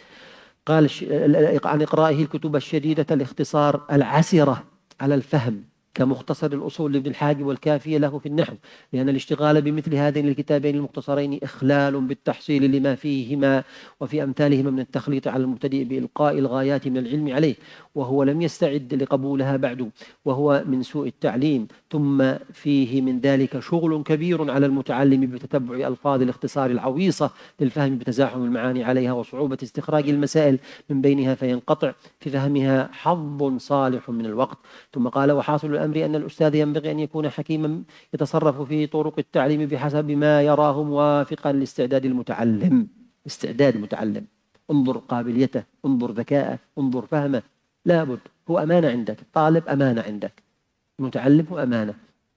قال عن إقرائه الكتب الشديدة الاختصار العسرة على الفهم كمختصر الأصول لابن الحاجب والكافية له في النحو، لأن الاشتغال بمثل هذين الكتابين المختصرين إخلال بالتحصيل لما فيهما وفي أمثالهما من التخليط على المبتدئ بإلقاء الغايات من العلم عليه، وهو لم يستعد لقبولها بعد، وهو من سوء التعليم. ثم فيه من ذلك شغل كبير على المتعلم بتتبع ألفاظ الاختصار العويصة للفهم بتزاحم المعاني عليها وصعوبة استخراج المسائل من بينها، فينقطع في فهمها حظ صالح من الوقت. ثم قال وحاصل الأمر أن الأستاذ ينبغي أن يكون حكيما يتصرف في طرق التعليم بحسب ما يراه موافقا لاستعداد المتعلم. استعداد المتعلم، انظر قابليته، انظر ذكاءه، انظر فهمه. لابد، هو أمانة عندك، طالب أمانة عندك، المتعلم هو أمانة،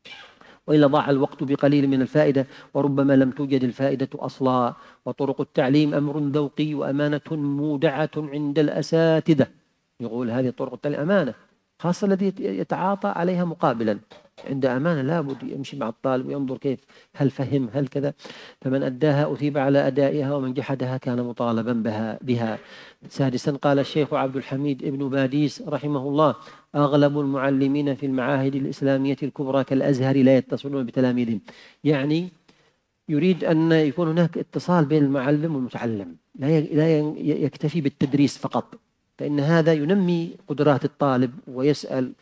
وإلا ضاع الوقت بقليل من الفائدة وربما لم توجد الفائدة أصلا. وطرق التعليم أمر ذوقي وأمانة مودعة عند الأساتذة. يقول هذه طرق التعليم أمانة، خاصة الذي يتعاطى عليها مقابلا، عند أمانة لابد يمشي مع الطالب وينظر كيف، هل فهم، هل كذا. فمن أداها أثيب على أدائها ومن جحدها كان مطالبا بها, بها. سادسا قال الشيخ عبد الحميد ابن باديس رحمه الله أغلب المعلمين في المعاهد الإسلامية الكبرى كالأزهر لا يتصلون بتلاميذهم. يعني يريد أن يكون هناك اتصال بين المعلم والمتعلم، لا يكتفي بالتدريس فقط، فإن هذا ينمي قدرات الطالب ويسأل.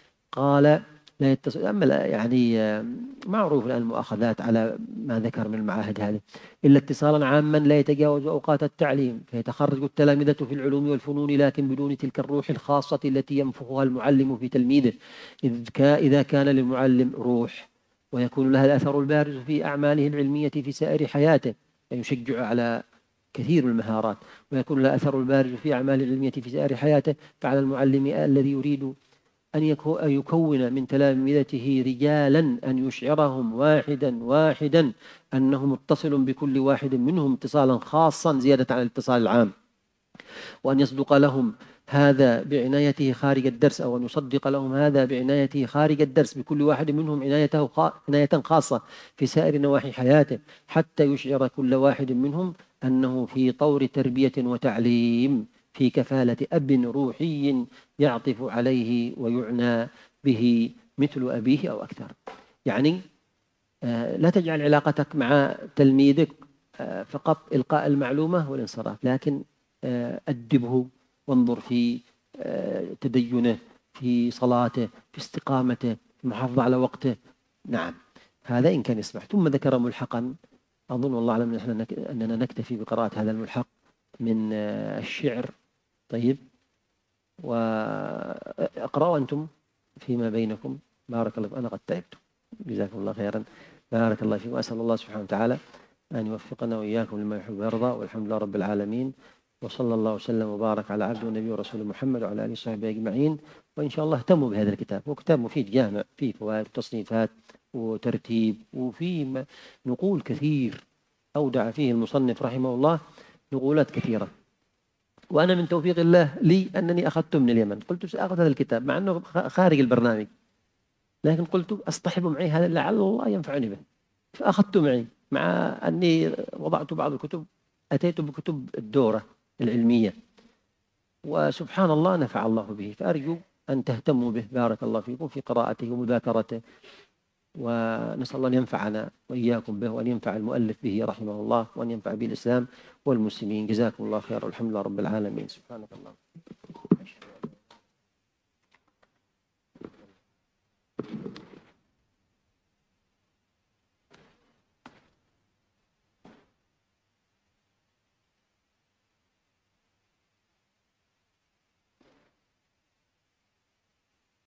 قال لا يتصل، أما يعني معروف الآن المؤاخذات على ما ذكر من المعاهد هذه، إلا اتصالا عاما لا يتجاوز أوقات التعليم، فيتخرج التلامذة في العلوم والفنون لكن بدون تلك الروح الخاصة التي ينفخها المعلم في تلميذه، إذا كان للمعلم روح، ويكون لها الأثر البارز في أعماله العلمية في سائر حياته، يعني يشجع على كثير من المهارات، ويكون لها أثر البارز في أعماله العلمية في سائر حياته. فعلى المعلم الذي يريد أن يكون من تلامذته رجالا أن يشعرهم واحدا واحدا أنه متصل بكل واحد منهم اتصالا خاصا زيادة عن الاتصال العام، وأن يصدق لهم هذا بعنايته خارج الدرس، أو أن يصدق لهم هذا بعنايته خارج الدرس بكل واحد منهم عنايته عناية خاصة في سائر نواحي حياته، حتى يشعر كل واحد منهم أنه في طور تربية وتعليم، في كفالة أب روحي يعطف عليه ويعنى به مثل أبيه أو أكثر. يعني لا تجعل علاقتك مع تلميذك فقط إلقاء المعلومة والانصراف، لكن أدبه وانظر في تدينه، في صلاته، في استقامته، في محافظة على وقته. نعم، هذا إن كان يسمح. ثم ذكر ملحقا، أظن والله أعلم أننا نكتفي بقراءة هذا الملحق من الشعر. طيب، وأقرأوا أنتم فيما بينكم. بارك الله، أنا قد تعبت، جزاكم الله خيرا، بارك الله فيكم. وأسأل الله سبحانه وتعالى أن يوفقنا وإياكم لما يحب ويرضى، والحمد لله رب العالمين، وصلى الله وسلم وبارك على عبده ونبيه ورسوله محمد وعلى آله وصحبه أجمعين. وإن شاء الله اهتموا بهذا الكتاب، هو كتاب مفيد جامع، فيه فوائد وتصنيفات وترتيب، وفيه نقول كثير أودع فيه المصنف رحمه الله نقولات كثيرة. وأنا من توفيق الله لي أنني أخذته من اليمن، قلت سأخذ هذا الكتاب مع أنه خارج البرنامج، لكن قلت أصطحب معي هذا لعل الله ينفعني به، فأخذته معي مع أني وضعت بعض الكتب، أتيت بكتب الدورة العلمية، وسبحان الله نفع الله به، فأرجو أن تهتموا به بارك الله فيكم في قراءته ومذاكرته، ونسأل الله أن ينفعنا وإياكم به، وأن ينفع المؤلف به رحمه الله، وأن ينفع به الإسلام والمسلمين. جزاكم الله خير، والحمد لله رب العالمين. سبحانك اللهم.